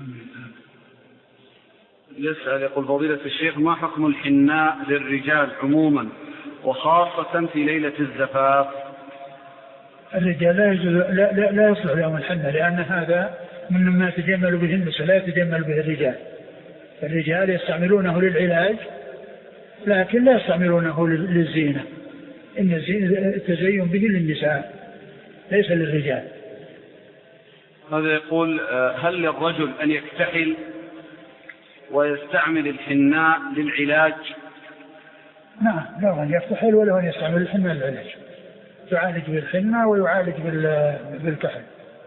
يسأل يقول: فضيلة الشيخ، ما حكم الحناء للرجال عموما وخاصة في ليلة الزفاف؟ الرجال لا, لا, لا, لا يصلح لهم الحنة، لأن هذا مما يتجمل به النساء لا يتجمل به الرجال. الرجال يستعملونه للعلاج لكن لا يستعملونه للزينة، إن التزين به للنساء ليس للرجال. هذا يقول: هل للرجل أن يكتحل ويستعمل الحناء للعلاج؟ نعم، له أن يكتحل وله أن يستعمل الحناء للعلاج، يعالج بالحناء ويعالج بالكحل.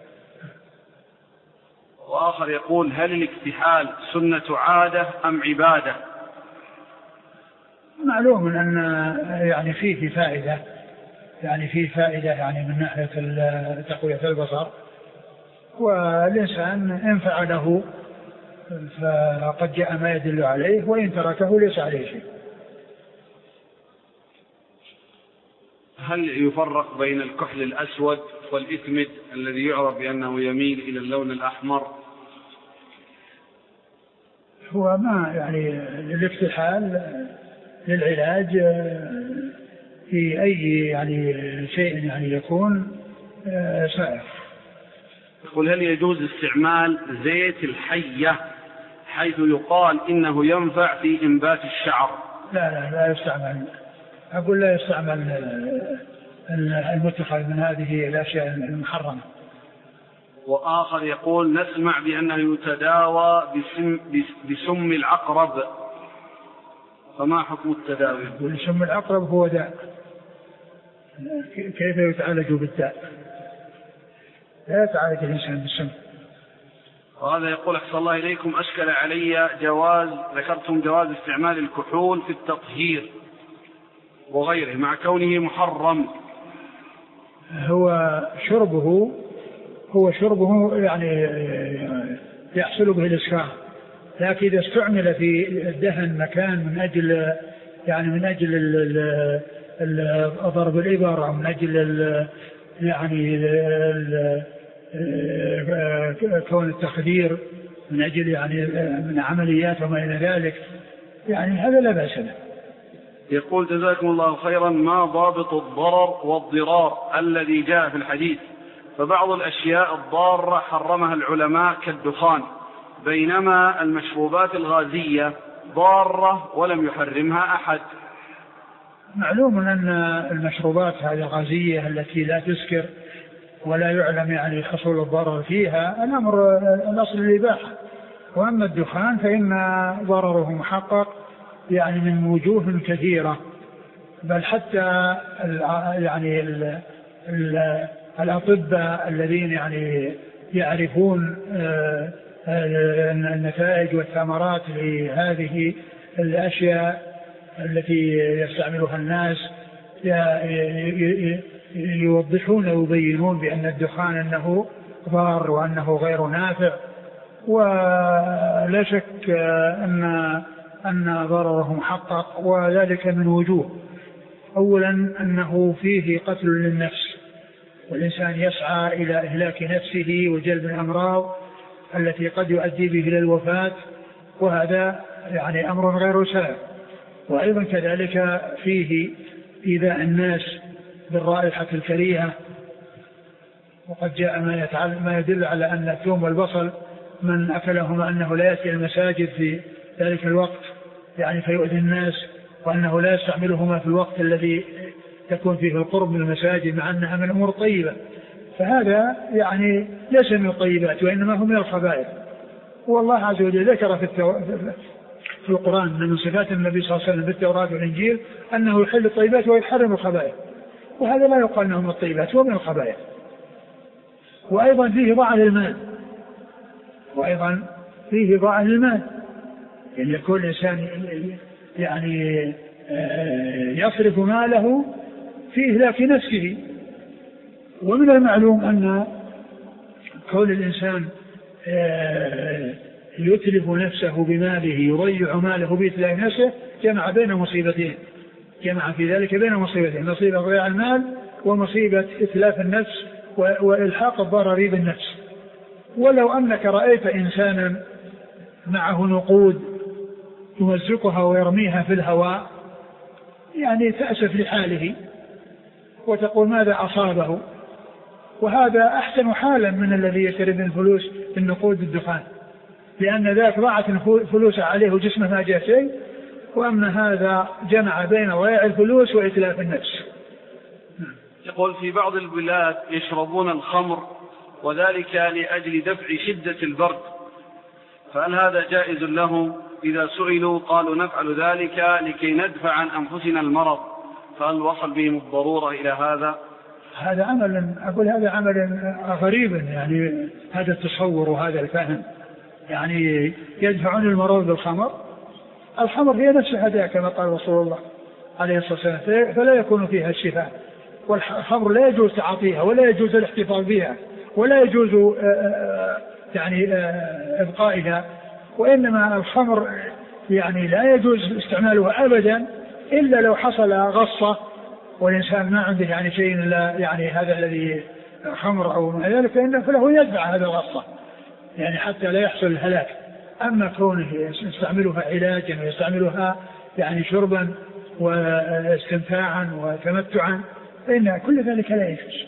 وآخر يقول: هل الاكتحال سنة عادة أم عبادة؟ معلوم أن يعني فيه فائدة يعني فيه فائدة يعني من ناحية تقوية البصر، والإنسان إن فعله فقد جاء ما يدل عليه، وإن تركه ليس عليه شيء. هل يفرق بين الكحل الأسود والإثمد الذي يعرف بأنه يميل إلى اللون الأحمر؟ هو ما يعني الاكتحال للعلاج في أي يعني شيء يعني يكون سائغ. يقول: هل يجوز استعمال زيت الحية حيث يقال إنه ينفع في إنبات الشعر؟ لا لا لا يستعمل، أقول لا يستعمل المتخذ من هذه الأشياء المحرمة. وآخر يقول: نسمع بأنه يتداوى بسم, بسم العقرب، فما حكم التداوي؟ سم العقرب هو داء، كيف يتعالج بالداء؟ لا يتعالج الإنسان بالسم. وهذا يقول أحسن الله إليكم أشكل علي جواز ذكرتم جواز استعمال الكحول في التطهير وغيره مع كونه محرم. هو شربه هو شربه يعني يحصل به الإسكار، لكن إذا استعمل في الدهن مكان من أجل يعني من أجل ضرب الإبر أو من أجل ال يعني ال كون التخدير من أجل يعني من عمليات وما إلى ذلك، يعني هذا لا بأس به. يقول جزاكم الله خيرا، ما ضابط الضرر والضرار الذي جاء في الحديث؟ فبعض الأشياء الضارة حرمها العلماء كالدخان، بينما المشروبات الغازية ضارة ولم يحرمها أحد. معلوم أن المشروبات هذه الغازية التي لا تسكر ولا يعلم يعني حصول الضرر فيها الأمر الأصل الإباحة، وأما الدخان فإن ضرره محقق يعني من وجوه كثيرة، بل حتى يعني ال ال الأطباء الذين يعني يعرفون النتائج والثمرات لهذه الأشياء التي يستعملها الناس يوضحون ويبينون بأن الدخان أنه ضار وأنه غير نافع، ولا شك أن أن ضرره محقق، وذلك من وجوه. أولا أنه فيه قتل للنفس، والإنسان يسعى إلى إهلاك نفسه وجلب الأمراض التي قد يؤدي به إلى الوفاة، وهذا يعني أمر غير سهل. وأيضا كذلك فيه إيذاء الناس بالرائحة الكريهة، وقد جاء ما, ما يدل على أن الثوم والبصل من أكلهما أنه لا يأتي المساجد في ذلك الوقت يعني فيؤذي الناس، وأنه لا يستعملهما في الوقت الذي تكون فيه القرب من المساجد، مع أنها من الأمور الطيبة. فهذا يعني ليس من الطيبات وإنما هو من الخبائث. والله عز وجل ذكر في, التو... في القرآن من صفات النبي صلى الله عليه وسلم في التوراة والإنجيل أنه يحل الطيبات ويحرم الخبائث، وهذا لا يقال أنه من الطيبات، هو من الخبائث. وأيضا فيه ضاع للمال، وأيضا فيه ضاع للمال، يعني يكون الإنسان يعني يصرف ماله في إهلاك نفسه. ومن المعلوم أن كون الإنسان يتلف نفسه بماله يضيع ماله بإتلاف نفسه جمع بين مصيبتين، جمع في ذلك بين مصيبتين، مصيبة ضياع المال ومصيبة إتلاف النفس وإلحاق الضرر بالنفس. ولو أنك رأيت إنسانا معه نقود يمزقها ويرميها في الهواء يعني تأسف لحاله وتقول ماذا أصابه، وهذا أحسن حالا من الذي يشتري الفلوس بالنقود الدخان، لأن ذاك ضاعت الفلوس عليه وجسمه ما جاء شيء، وأما هذا جمع بين ضياع الفلوس وإتلاف النفس. يقول في بعض البلاد يشربون الخمر وذلك لأجل دفع شدة البرد، فهل هذا جائز لهم؟ إذا سئلوا قالوا نفعل ذلك لكي ندفع عن أنفسنا المرض، فهل وصل بهم الضرورة إلى هذا؟ هذا عمل أقول هذا عمل غريب، يعني هذا التصور وهذا الفهم، يعني يدفعون المرض بالخمر. الخمر هي نفسها داء كما قال رسول الله عليه الصلاة والسلام، فلا يكون فيها الشفاء، والخمر لا يجوز تعاطيها ولا يجوز الاحتفاظ بها ولا يجوز يعني إبقائها، وإنما الخمر يعني لا يجوز استعمالها أبدا إلا لو حصل غصة والإنسان ما عنده يعني شيء إلا يعني هذا الذي خمر أو ما ذلك، فله يدفع هذا الغصة يعني حتى لا يحصل الهلاك. أما كونه يستعملها علاجا ويستعملها يعني شربا واستمتاعا وتمتعا فإن كل ذلك لا يجوز،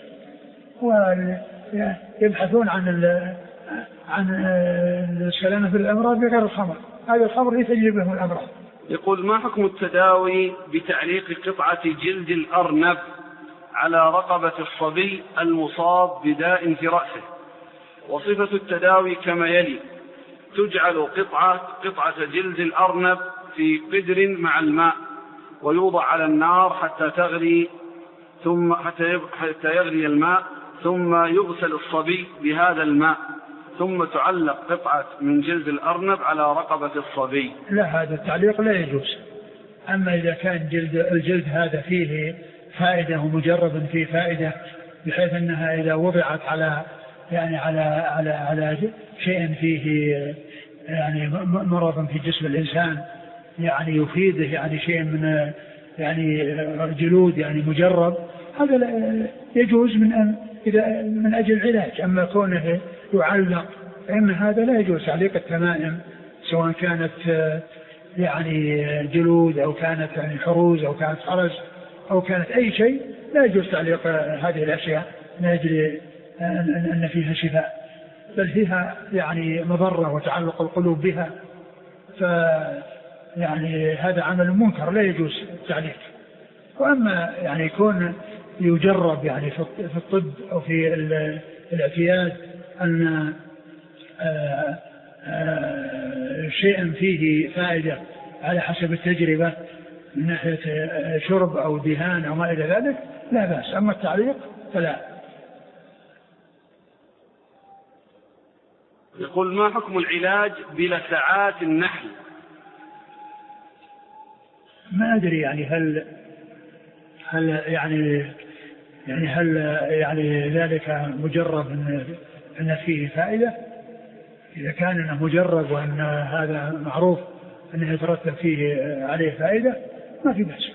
ويبحثون عن عن السلامة في الأمراض بغير الخمر. هذا الخمر يتجلب لهم الأمراض. يقول ما حكم التداوي بتعليق قطعة جلد الأرنب على رقبة الصبي المصاب بداء في رأسه؟ وصفة التداوي كما يلي: تجعل قطعة قطعة جلد الأرنب في قدر مع الماء ويوضع على النار حتى تغلي ثم حتى حتى يغلي الماء ثم يغسل الصبي بهذا الماء ثم تعلق قطعة من جلد الأرنب على رقبة الصبي. لا، هذا التعليق لا يجوز. أما إذا كان جلد الجلد هذا فيه فائدة ومجرب فيه فائدة بحيث أنها إذا وضعت على يعني على على على شيء فيه يعني مرض في جسم الإنسان يعني يفيده يعني شيء من يعني جلود يعني مجرب، هذا يجوز من أن إذا من أجل العلاج. أما كونه يعلق فإن هذا لا يجوز. تعليق التمائم سواء كانت يعني جلود أو كانت يعني حروز أو كانت حرز أو كانت أي شيء لا يجوز تعليق هذه الأشياء من أجل أن فيها شفاء، بل فيها يعني مضرة وتعلق القلوب بها، ف يعني هذا عمل منكر لا يجوز التعليق. وأما يعني يكون يجرب يعني في الطب أو في الاعتياد أن شيئا فيه فائدة على حسب التجربة من ناحية شرب أو دهان أو ما إلى ذلك لا بأس. أما التعليق فلا. يقول: ما حكم العلاج بلسعات النحل؟ ما أدري يعني هل هل يعني يعني هل يعني ذلك مجرب أن فيه فائدة؟ إذا كان أنه مجرب وأن هذا معروف أنه يترتب فيه عليه فائدة ما في بأس.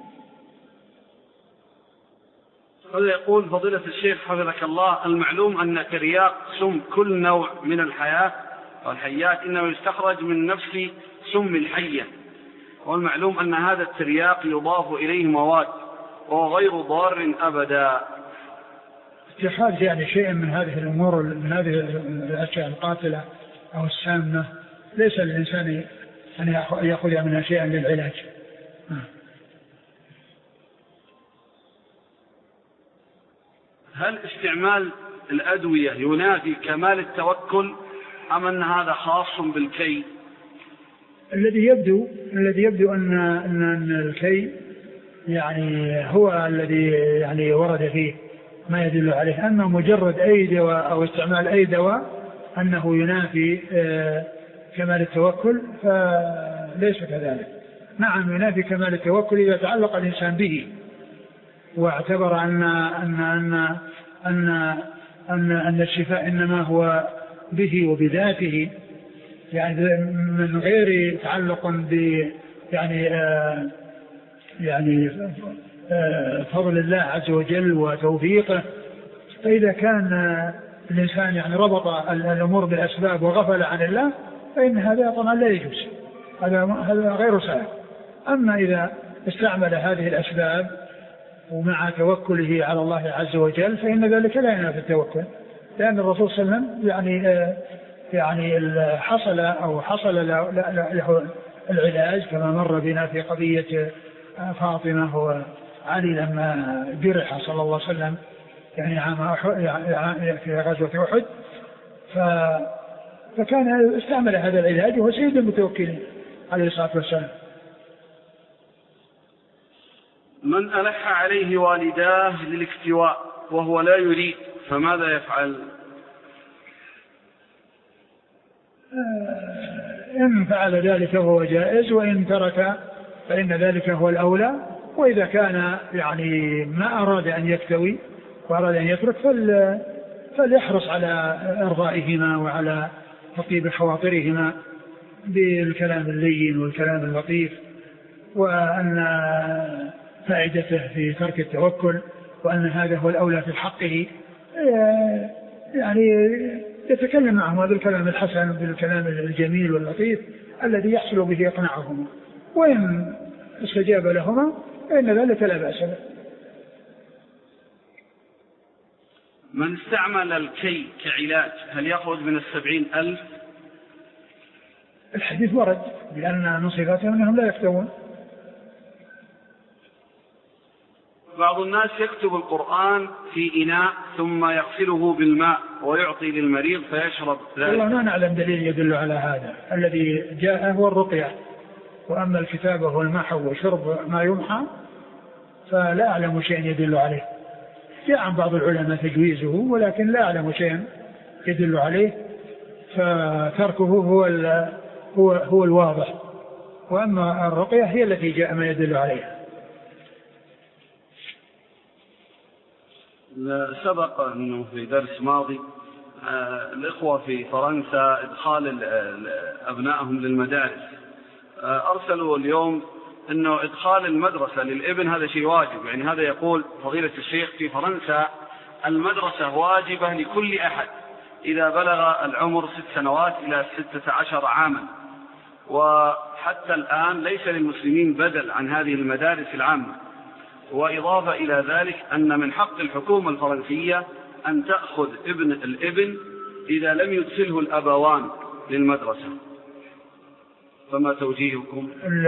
هذا يقول: فضيلة الشيخ حفظك الله، المعلوم أن ترياق سم كل نوع من الحياة والحيات إنما يستخرج من نفس سم الحية، والمعلوم أن هذا الترياق يضاف إليه مواد وهو غير ضار أبدا. اتخاذ يعني شيء من هذه الأمور من هذه الأشياء القاتلة أو السامة ليس للإنسان أن يأخذ منها شيئا للعلاج. هل استعمال الأدوية ينافي كمال التوكل أم أن هذا خاص بالكي؟ الذي يبدو الذي يبدو أن أن الكي يعني هو الذي يعني ورد فيه ما يدل عليه. أما مجرد أي دواء أو استعمال أي دواء أنه ينافي كمال التوكل فليس كذلك. نعم ينافي كمال التوكل إذا تعلق الإنسان به واعتبر أن أن أن أن أن, أن الشفاء إنما هو به وبذاته، يعني من غير تعلق ب يعني آه يعني آه فضل الله عز وجل وتوفيقه. فإذا كان آه الإنسان يعني ربط الأمور بالأسباب وغفل عن الله فإن هذا طبعا لا يجوز، هذا هذا غير صحيح. أما إذا استعمل هذه الأسباب ومع توكله على الله عز وجل فإن ذلك لا ينافي التوكل، لأن الرسول صلى الله عليه وسلم يعني آه يعني حصل أو حصل له العلاج كما مر بنا في قضية فاطمة وعلي لما جرح صلى الله عليه وسلم يعني عام أحد في غزوة أحد، فكان استعمل هذا العلاج وهو سيد المتوكلين عليه الصلاة والسلام. من ألح عليه والداه للاكتواء وهو لا يريد فماذا يفعل؟ إن فعل ذلك فهو جائز، وإن ترك فإن ذلك هو الأولى. وإذا كان يعني ما أراد أن يكتوي وأراد أن يترك فليحرص على إرضائهما وعلى تطيب خواطرهما بالكلام اللين والكلام اللطيف، وأن فائدته في ترك التوكل وأن هذا هو الأولى في حقه، يعني يتكلم معهم هذا الكلام الحسن بالكلام الجميل واللطيف الذي يحصل به إقناعهما، وإن استجاب لهما فإن ذلك لا بأس به. من استعمل الكي كعلاج هل يخرج من السبعين ألف؟ الحديث ورد بأن من صفاتهم أنهم لا يكتوون. بعض الناس يكتب القرآن في إناء ثم يغسله بالماء ويعطي للمريض فيشرب ذلك. والله ما نعلم دليل يدل على هذا. الذي جاء هو الرقية، وأما الكتابة والمحو وشرب ما يمحى فلا أعلم شيء يدل عليه. جاء عن بعض العلماء تجويزه ولكن لا أعلم شيء يدل عليه، فتركه هو هو هو الواضح، وأما الرقية هي التي جاء ما يدل عليها. سبق أنه في درس ماضي الإخوة في فرنسا إدخال أبنائهم للمدارس، أرسلوا اليوم أنه إدخال المدرسة للابن هذا شيء واجب. يعني هذا يقول فضيلة الشيخ في فرنسا المدرسة واجبة لكل أحد إذا بلغ العمر ست سنوات إلى ستة عشر عاما، وحتى الآن ليس للمسلمين بدل عن هذه المدارس العامة. وإضافة إلى ذلك أن من حق الحكومة الفرنسية أن تأخذ ابن الابن إذا لم يدخله الأبوان للمدرسة. فما توجيهكم؟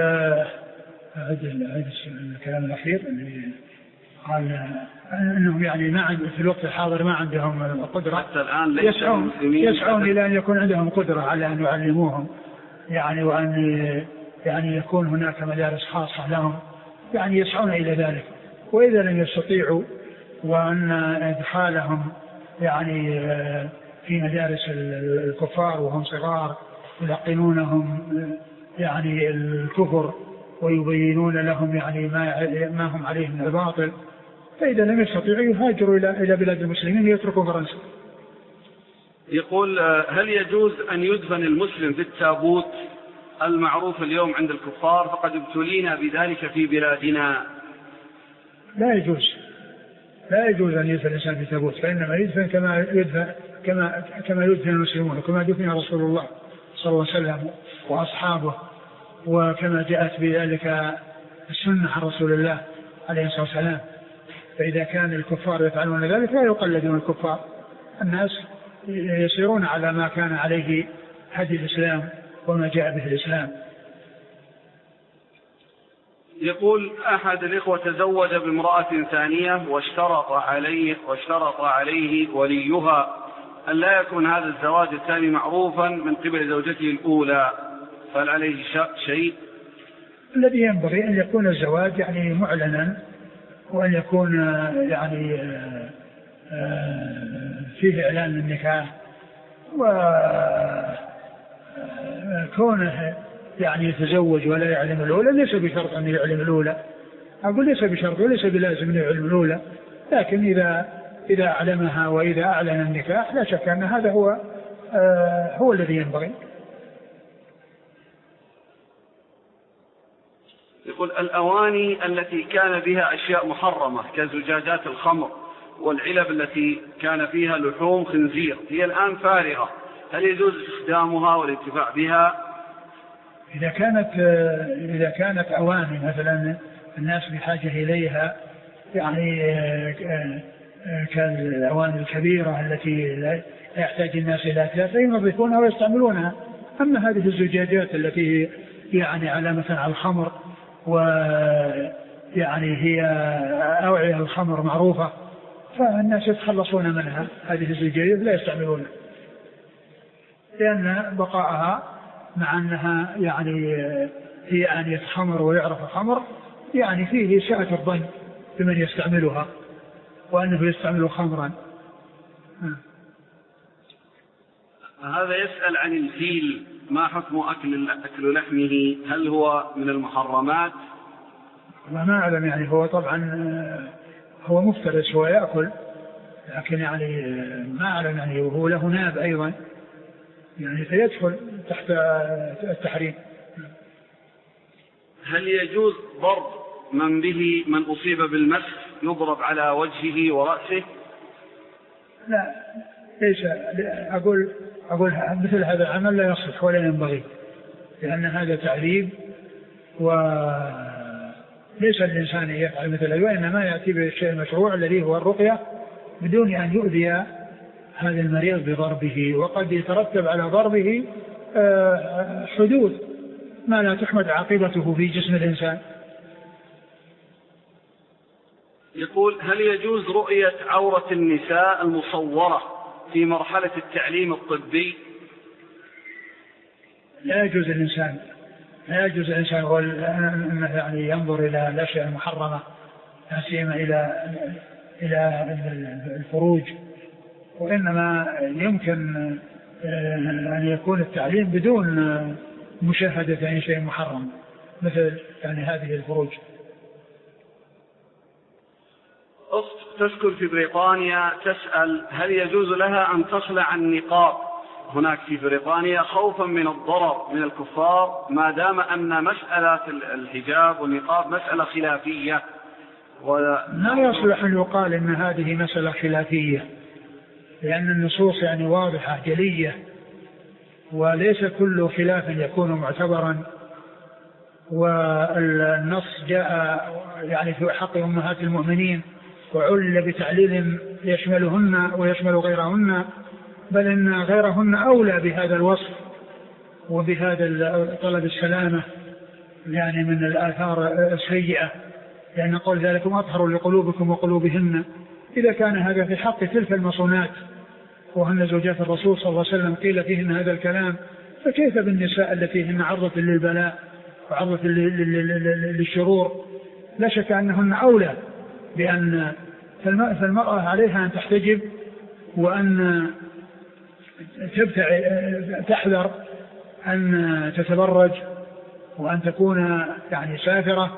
هذا الكلام الأخير اللي قال أنهم يعني ما عند في الوقت الحاضر ما عندهم القدرة حتى الآن ليس يسعون, يسعون إلى أن يكون عندهم قدرة على أن يعلموهم، يعني وأن يعني يكون هناك مدارس خاصة لهم، يعني يسعون إلى ذلك. وإذا لم يستطيعوا وأن إدخالهم يعني في مدارس الكفار وهم صغار يلقنونهم يعني الكفر ويبينون لهم يعني ما ما هم عليه من الباطل، فإذا لم يستطيعوا يهاجروا إلى إلى بلاد المسلمين ويتركوا فرنسا. يقول هل يجوز أن يدفن المسلم في التابوت المعروف اليوم عند الكفار فقد ابتلينا بذلك في بلادنا؟ لا يجوز، لا يجوز أن يدفن الإنسان في تابوت، فإنما يدفن كما يدفن كما كما يدفن المسلمون، وكما دفن رسول الله صلى الله عليه وسلم وأصحابه، وكما جاءت بذلك السنة عن رسول الله عليه الصلاة والسلام. فإذا كان الكفار يفعلون ذلك لا يقلدون الكفار، الناس يسيرون على ما كان عليه هدي الإسلام وما جاء به الإسلام. يقول أحد الإخوة تزوج بامرأة ثانية واشترط عليه واشترط عليه وليها أن لا يكون هذا الزواج الثاني معروفا من قبل زوجته الأولى، فهل عليه شيء؟ الذي ينبغي أن يكون الزواج يعني معلنا، وأن يكون يعني فيه إعلان النكاح، وكونه يعني يتزوج ولا يعلم الأولى ليس بشرط أن يعلم الأولى، أقول ليس بشرط وليس بلازم أن يعلم الأولى، لكن إذا إذا أعلمها وإذا أعلن النكاح لا شك أن هذا هو آه هو الذي ينبغي. يقول الأواني التي كان بها أشياء محرمة كزجاجات الخمر والعلب التي كان فيها لحوم خنزير هي الآن فارغة، هل يجوز استخدامها والانتفاع بها؟ إذا كانت إذا كانت أواني مثلا الناس بحاجة إليها، يعني كالأواني الكبيرة التي لا يحتاج الناس إلى أكلها فينظفونها ويستعملونها. أما هذه الزجاجات التي يعني علامة على الخمر ويعني هي أوعية الخمر معروفة فالناس يتخلصون منها، هذه الزجاجات لا يستعملونها، لأن بقاءها مع أنها يعني هي آنية خمر ويعرف الخمر يعني فيه سعة الظن بمن يستعملها وأنه يستعمل خمرا. هذا يسأل عن الفيل، ما حكم أكل أكل لحمه؟ هل هو من المحرمات؟ ما أعلم، يعني هو طبعا هو مفترس ويأكل، لكن يعني ما أعلم، يعني وهو له ناب أيضا يعني فيدخل تحت التحريم. هل يجوز ضرب من به من أصيب بالمس يضرب على وجهه ورأسه؟ لا ليس، أقول أقول مثل هذا العمل لا يصح ولا ينبغي، لأن هذا تعذيب وليس الإنسان يفعل مثله، وإنما يأتي بالشيء المشروع الذي هو الرقية بدون أن يؤذي هذا المريض بضربه، وقد يترتب على ضربه حدوث ما لا تحمد عاقبته في جسم الإنسان. يقول هل يجوز رؤية عورة النساء المصورة في مرحلة التعليم الطبي؟ لا يجوز الإنسان لا يجوز الإنسان يعني ينظر إلى الأشياء المحرمة، لا سيما إلى إلى الفروج، وإنما يمكن أن يكون التعليم بدون مشاهدة أي شيء محرم مثل يعني هذه الفروج. أخت تسكن في بريطانيا تسأل هل يجوز لها أن تصلع النقاب هناك في بريطانيا خوفا من الضرر من الكفار ما دام أن مسألة الحجاب والنقاب مسألة خلافية؟ لا يصلح أن يقال أن هذه مسألة خلافية، لأن النصوص يعني واضحة جلية، وليس كل خلاف يكون معتبرا. والنص جاء يعني في حق أمهات المؤمنين وعلل بتعليل يشملهن ويشمل غيرهن، بل إن غيرهن أولى بهذا الوصف وبهذا طلب السلامة يعني من الآثار السيئة، لأن قول ذلكم أطهر لقلوبكم وقلوبهن. إذا كان هذا في حق تلك المصونات وهن زوجات الرسول صلى الله عليه وسلم قيل فيهن هذا الكلام، فكيف بالنساء التي هن عرضة للبلاء وعرضة للشرور؟ لا شك أنهن أولى بأن فالمرأة عليها أن تحتجب وأن تحذر أن تتبرج وأن تكون يعني سافرة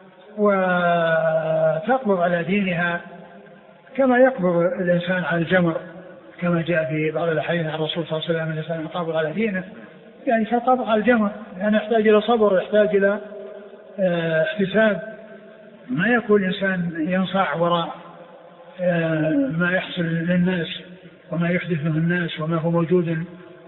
وتقبض على دينها كما يقبض الإنسان على الجمر، كما جاء في بعض الأحاديث عن الرسول صلى الله عليه وسلم أن الإنسان يقبض على دينه يعني كقبض على الجمر، يعني يحتاج إلى صبر، يحتاج إلى احتساب. ما يكون الإنسان ينصاع وراء ما يحصل للناس وما يحدثه الناس وما هو موجود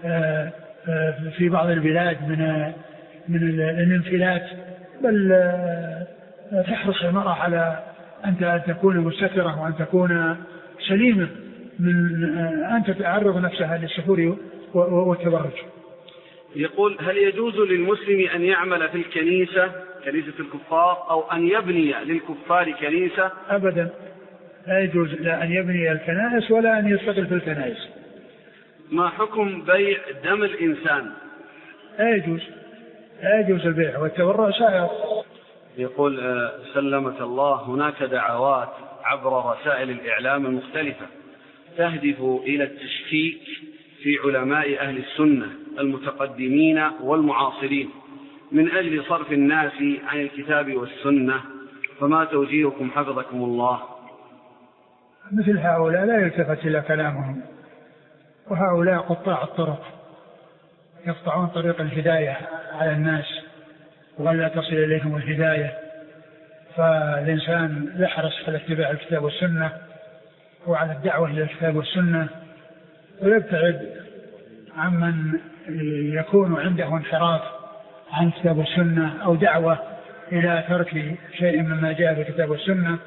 في بعض البلاد من من الانفلات، بل تحرص المرأة على أن تكون مستترة وأن تكون سليمة من أن تتعرض نفسها للسفور والتبرج. يقول هل يجوز للمسلم أن يعمل في الكنيسة كنيسة الكفار أو أن يبني للكفار كنيسة؟ أبدا لا يجوز لا أن يبني الكنائس ولا أن يشتغل في الكنائس. ما حكم بيع دم الإنسان؟ لا يجوز لا يجوز البيع والتبرع سائر. يقول سلمك الله هناك دعوات عبر رسائل الإعلام المختلفة تهدف إلى التشكيك في علماء أهل السنة المتقدمين والمعاصرين من أجل صرف الناس عن الكتاب والسنة، فما توجيهكم حفظكم الله؟ مثل هؤلاء لا يلتفت إلى كلامهم، وهؤلاء قطاع الطرق يقطعون طريق الهداية على الناس ولا تصل إليهم الهداية. فالإنسان يحرص على اتباع الكتاب والسنة وعلى الدعوة إلى الكتاب والسنة، ويبتعد عمن يكون عنده انحراف عن الكتاب والسنة أو دعوة إلى ترك شيء مما جاء في الكتاب والسنة.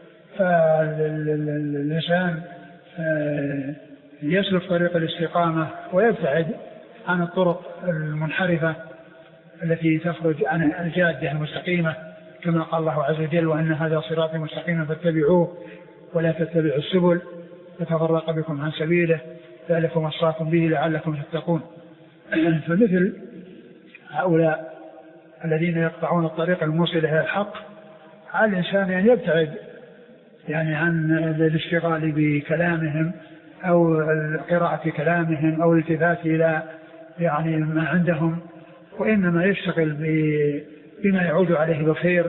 فالإنسان يسلك طريق الاستقامة ويبتعد عن الطرق المنحرفة التي تخرج عن الجادة المستقيمة، كما قال الله عز وجل وأن هذا صراطي مستقيما فاتبعوه ولا تتبعوا السبل فتفرق بكم عن سبيله ذلكم وصاكم به لعلكم تتقون. فمثل هؤلاء الذين يقطعون الطريق الموصل إلى الحق على الإنسان أن يبتعد يعني عن الاشتغال بكلامهم أو قراءة كلامهم أو الالتفات إلى يعني ما عندهم، وإنما يشتغل بما يعود عليه بخير،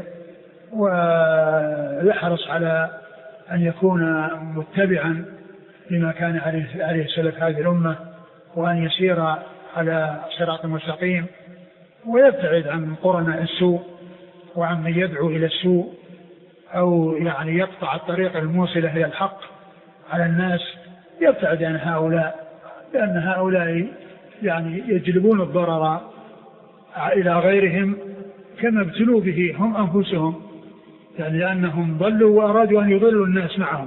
ويحرص على أن يكون متبعا لما كان عليه سلف هذه الأمة وأن يسير على صراط مستقيم، ويبتعد عن قرناء السوء وعن من يدعو إلى السوء أو يعني يقطع الطريق الموصلة إلى الحق على الناس. يبتعد عن هؤلاء لأن هؤلاء يعني يجلبون الضرر إلى غيرهم كما ابتلوا به هم أنفسهم، يعني لأنهم ضلوا وأرادوا أن يضلوا الناس معهم.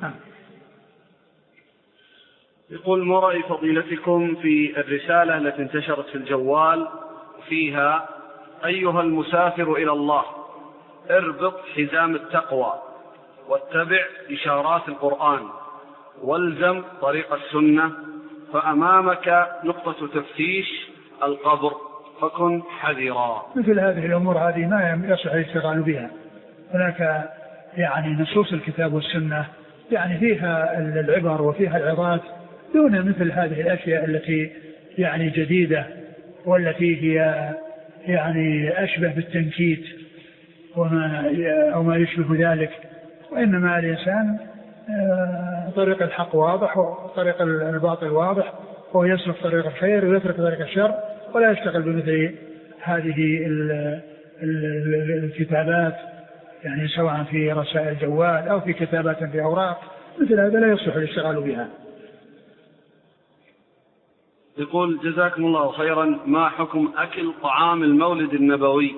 يقول ما رأي فضيلتكم في الرسالة التي انتشرت في الجوال فيها أيها المسافر إلى الله اربط حزام التقوى واتبع إشارات القرآن والزم طريق السنة فأمامك نقطة تفتيش القبر فكن حذرا؟ مثل هذه الأمور هذه ما يصح الاشتغال بها. هناك يعني نصوص الكتاب والسنة يعني فيها العبر وفيها العظات دون مثل هذه الأشياء التي يعني جديدة والتي هي يعني أشبه بالتنكيت وما أو ما يشبه ذلك. وإنما الإنسان طريق الحق واضح وطريق الباطل واضح، وهو يسلك طريق الخير ويترك طريق الشر، ولا يشتغل بمثل هذه الكتابات يعني سواء في رسائل جوال أو في كتابات في أوراق. مثل هذا لا يصلح الاشتغال بها. يقول جزاكم الله خيرا، ما حكم أكل طعام المولد النبوي؟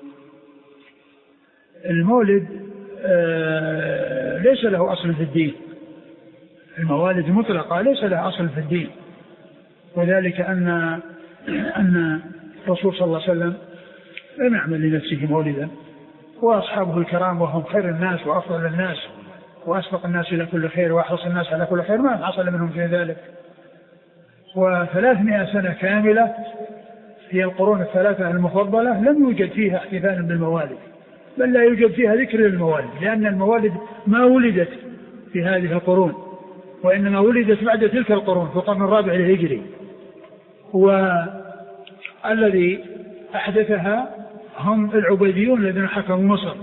المولد آه ليس له أصل في الدين. الموالد المطلقة ليس لها أصل في الدين، وذلك أن أن الرسول صلى الله عليه وسلم لم يعمل لنفسه مولدا، وأصحابه الكرام وهم خير الناس وأفضل الناس وأسبق الناس إلى كل خير وأحرص الناس على كل خير ما حصل منهم في ذلك. وثلاثمائة سنة كاملة هي القرون الثلاثة المفضلة لم يوجد فيها احتفال بالموالد، بل لا يوجد فيها ذكر للموالد، لأن الموالد ما ولدت في هذه القرون، وإنما ولدت بعد تلك القرون في القرن الرابع الهجري. والذي أحدثها هم العبيديون الذين حكموا مصر،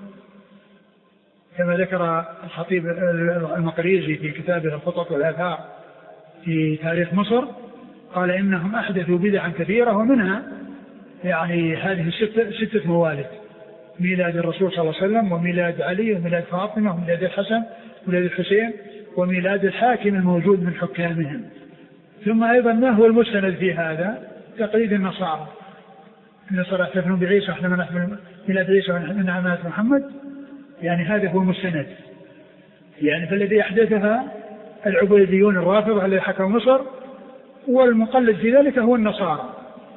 كما ذكر الخطيب المقريزي في كتابه الخطط والآثار في تاريخ مصر، قال إنهم أحدثوا بدعا كثيرة، ومنها يعني هذه الستة ستة موالد: ميلاد الرسول صلى الله عليه وسلم، وميلاد علي، وميلاد فاطمة، وميلاد الحسن، وميلاد الحسين، وميلاد الحاكم الموجود من حكامهم. ثم أيضا ما هو المستند في هذا؟ تقليد النصارى. النصارى يحتفلون بعيسى، احنا نحتفل ميلاد عيسى من عامات محمد، يعني هذا هو المستند. يعني فالذي أحدثها العبيديون الرافضة الذي حكموا مصر، والمقلد في ذلك هو النصارى.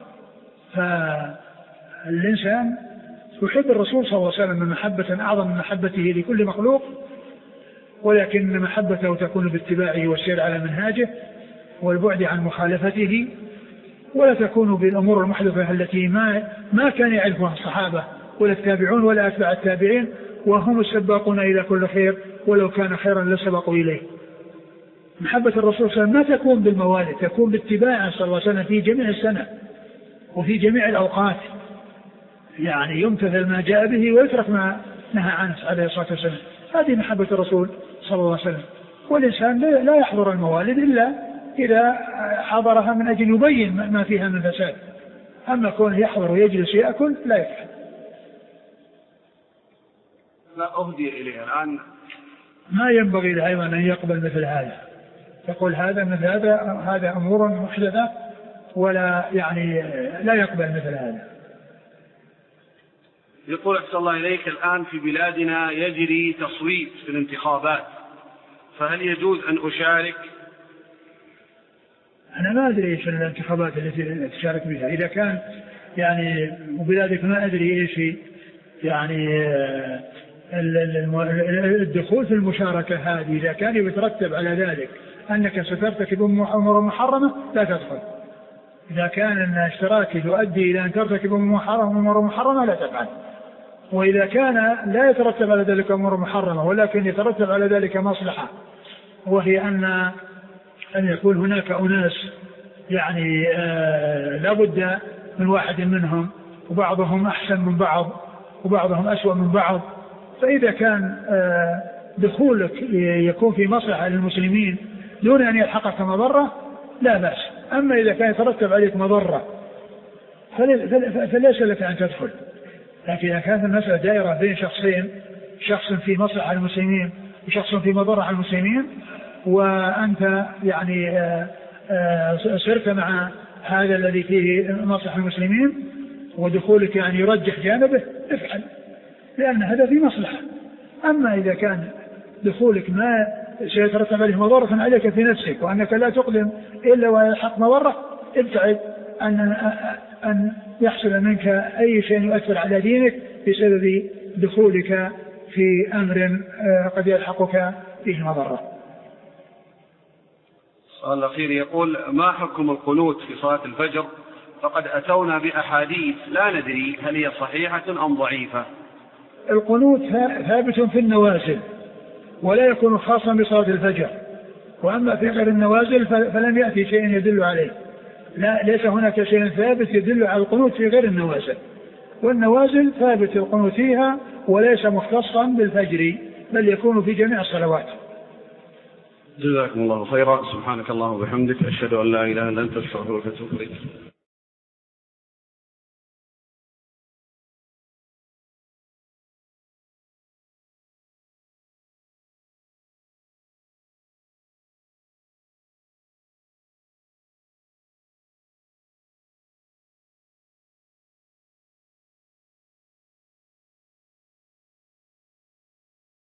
فالإنسان يحب الرسول صلى الله عليه وسلم محبة أعظم من محبته لكل مخلوق، ولكن محبته تكون باتباعه والسير على منهاجه والبعد عن مخالفته، ولا تكون بالأمور المحدثة التي ما ما كان يعرفها الصحابة ولا التابعون ولا أتباع التابعين، وهم السباقون إلى كل خير، ولو كان خيرا لسبقوا إليه. محبة الرسول صلى الله عليه وسلم ما تكون بالموالد، تكون باتباعه صلى الله عليه وسلم في جميع السنة وفي جميع الأوقات، يعني يمتثل ما جاء به ويترك ما نهى عنه عليه الصلاة والسلام. هذه محبة الرسول صلى الله عليه وسلم. والإنسان لا يحضر الموالد إلا إذا حضرها من أجل يبين ما فيها من فساد، أما كونه يحضر ويجلس يأكل لا يفعل. لا أهدي إليه الآن، ما ينبغي له أيضا أن يقبل مثل هذا، يقول هذا مثل هذا هذا أمور محدثة، ولا يعني لا يقبل مثل هذا. يقول أحسن الله إليك، الآن في بلادنا يجري تصويت في الانتخابات، فهل يجوز أن أشارك؟ أنا ما أدري إيش الانتخابات التي تشارك بها، إذا كان يعني وبلادك ما أدري إيش يعني الدخول في المشاركة هذه، إذا كان يترتب على ذلك أنك سترتكب أمور محرمة لا تدخل. إذا كان الاشتراك يؤدي إلى أن ترتكب أمور محرمة لا تفعل. وإذا كان لا يترتب على ذلك أمور محرمة ولكن يترتب على ذلك مصلحة، وهي أن أن يكون هناك أناس يعني آه لابد من واحد منهم، وبعضهم أحسن من بعض وبعضهم أسوأ من بعض، فإذا كان آه دخولك يكون في مصلحة للمسلمين دون أن يلحقك مضرة لا بأس. أما إذا كان يترتب عليك مضرة فليس لك أن تدخل. لكن إذا كانت المسألة دائرة بين شخصين، شخص في مصلحة المسلمين وشخص في مضرة المسلمين، وأنت يعني آآ آآ صرت مع هذا الذي فيه مصلحة المسلمين ودخولك يعني يرجح جانبه، افعل، لأن هذا في مصلحة. أما إذا كان دخولك ما سيترتب عليه مضرة عليك في نفسك وأنك لا تقدم إلا ويحق مضرة، ابتعد أن أن يحصل منك أي شيء يؤثر على دينك بسبب دخولك في أمر قد يلحقك فيه مضرة. السؤال الأخير يقول: ما حكم القنوت في صلاة الفجر؟ فقد أتونا بأحاديث لا ندري هل هي صحيحة أم ضعيفة. القنوت ثابت في النوازل ولا يكون خاصا بصلاة الفجر، وأما في غير النوازل فلم يأتي شيء يدل عليه، لا ليس هناك شيء ثابت يدل على القنوت في غير النوازل، والنوازل ثابت القنوت فيها وليس مختصا بالفجر بل يكون في جميع الصلوات. جزاكم الله خيرا. سبحانك اللهم وبحمدك أشهد أن لا إله إلا أنت أستغفرك وأتوب إليك.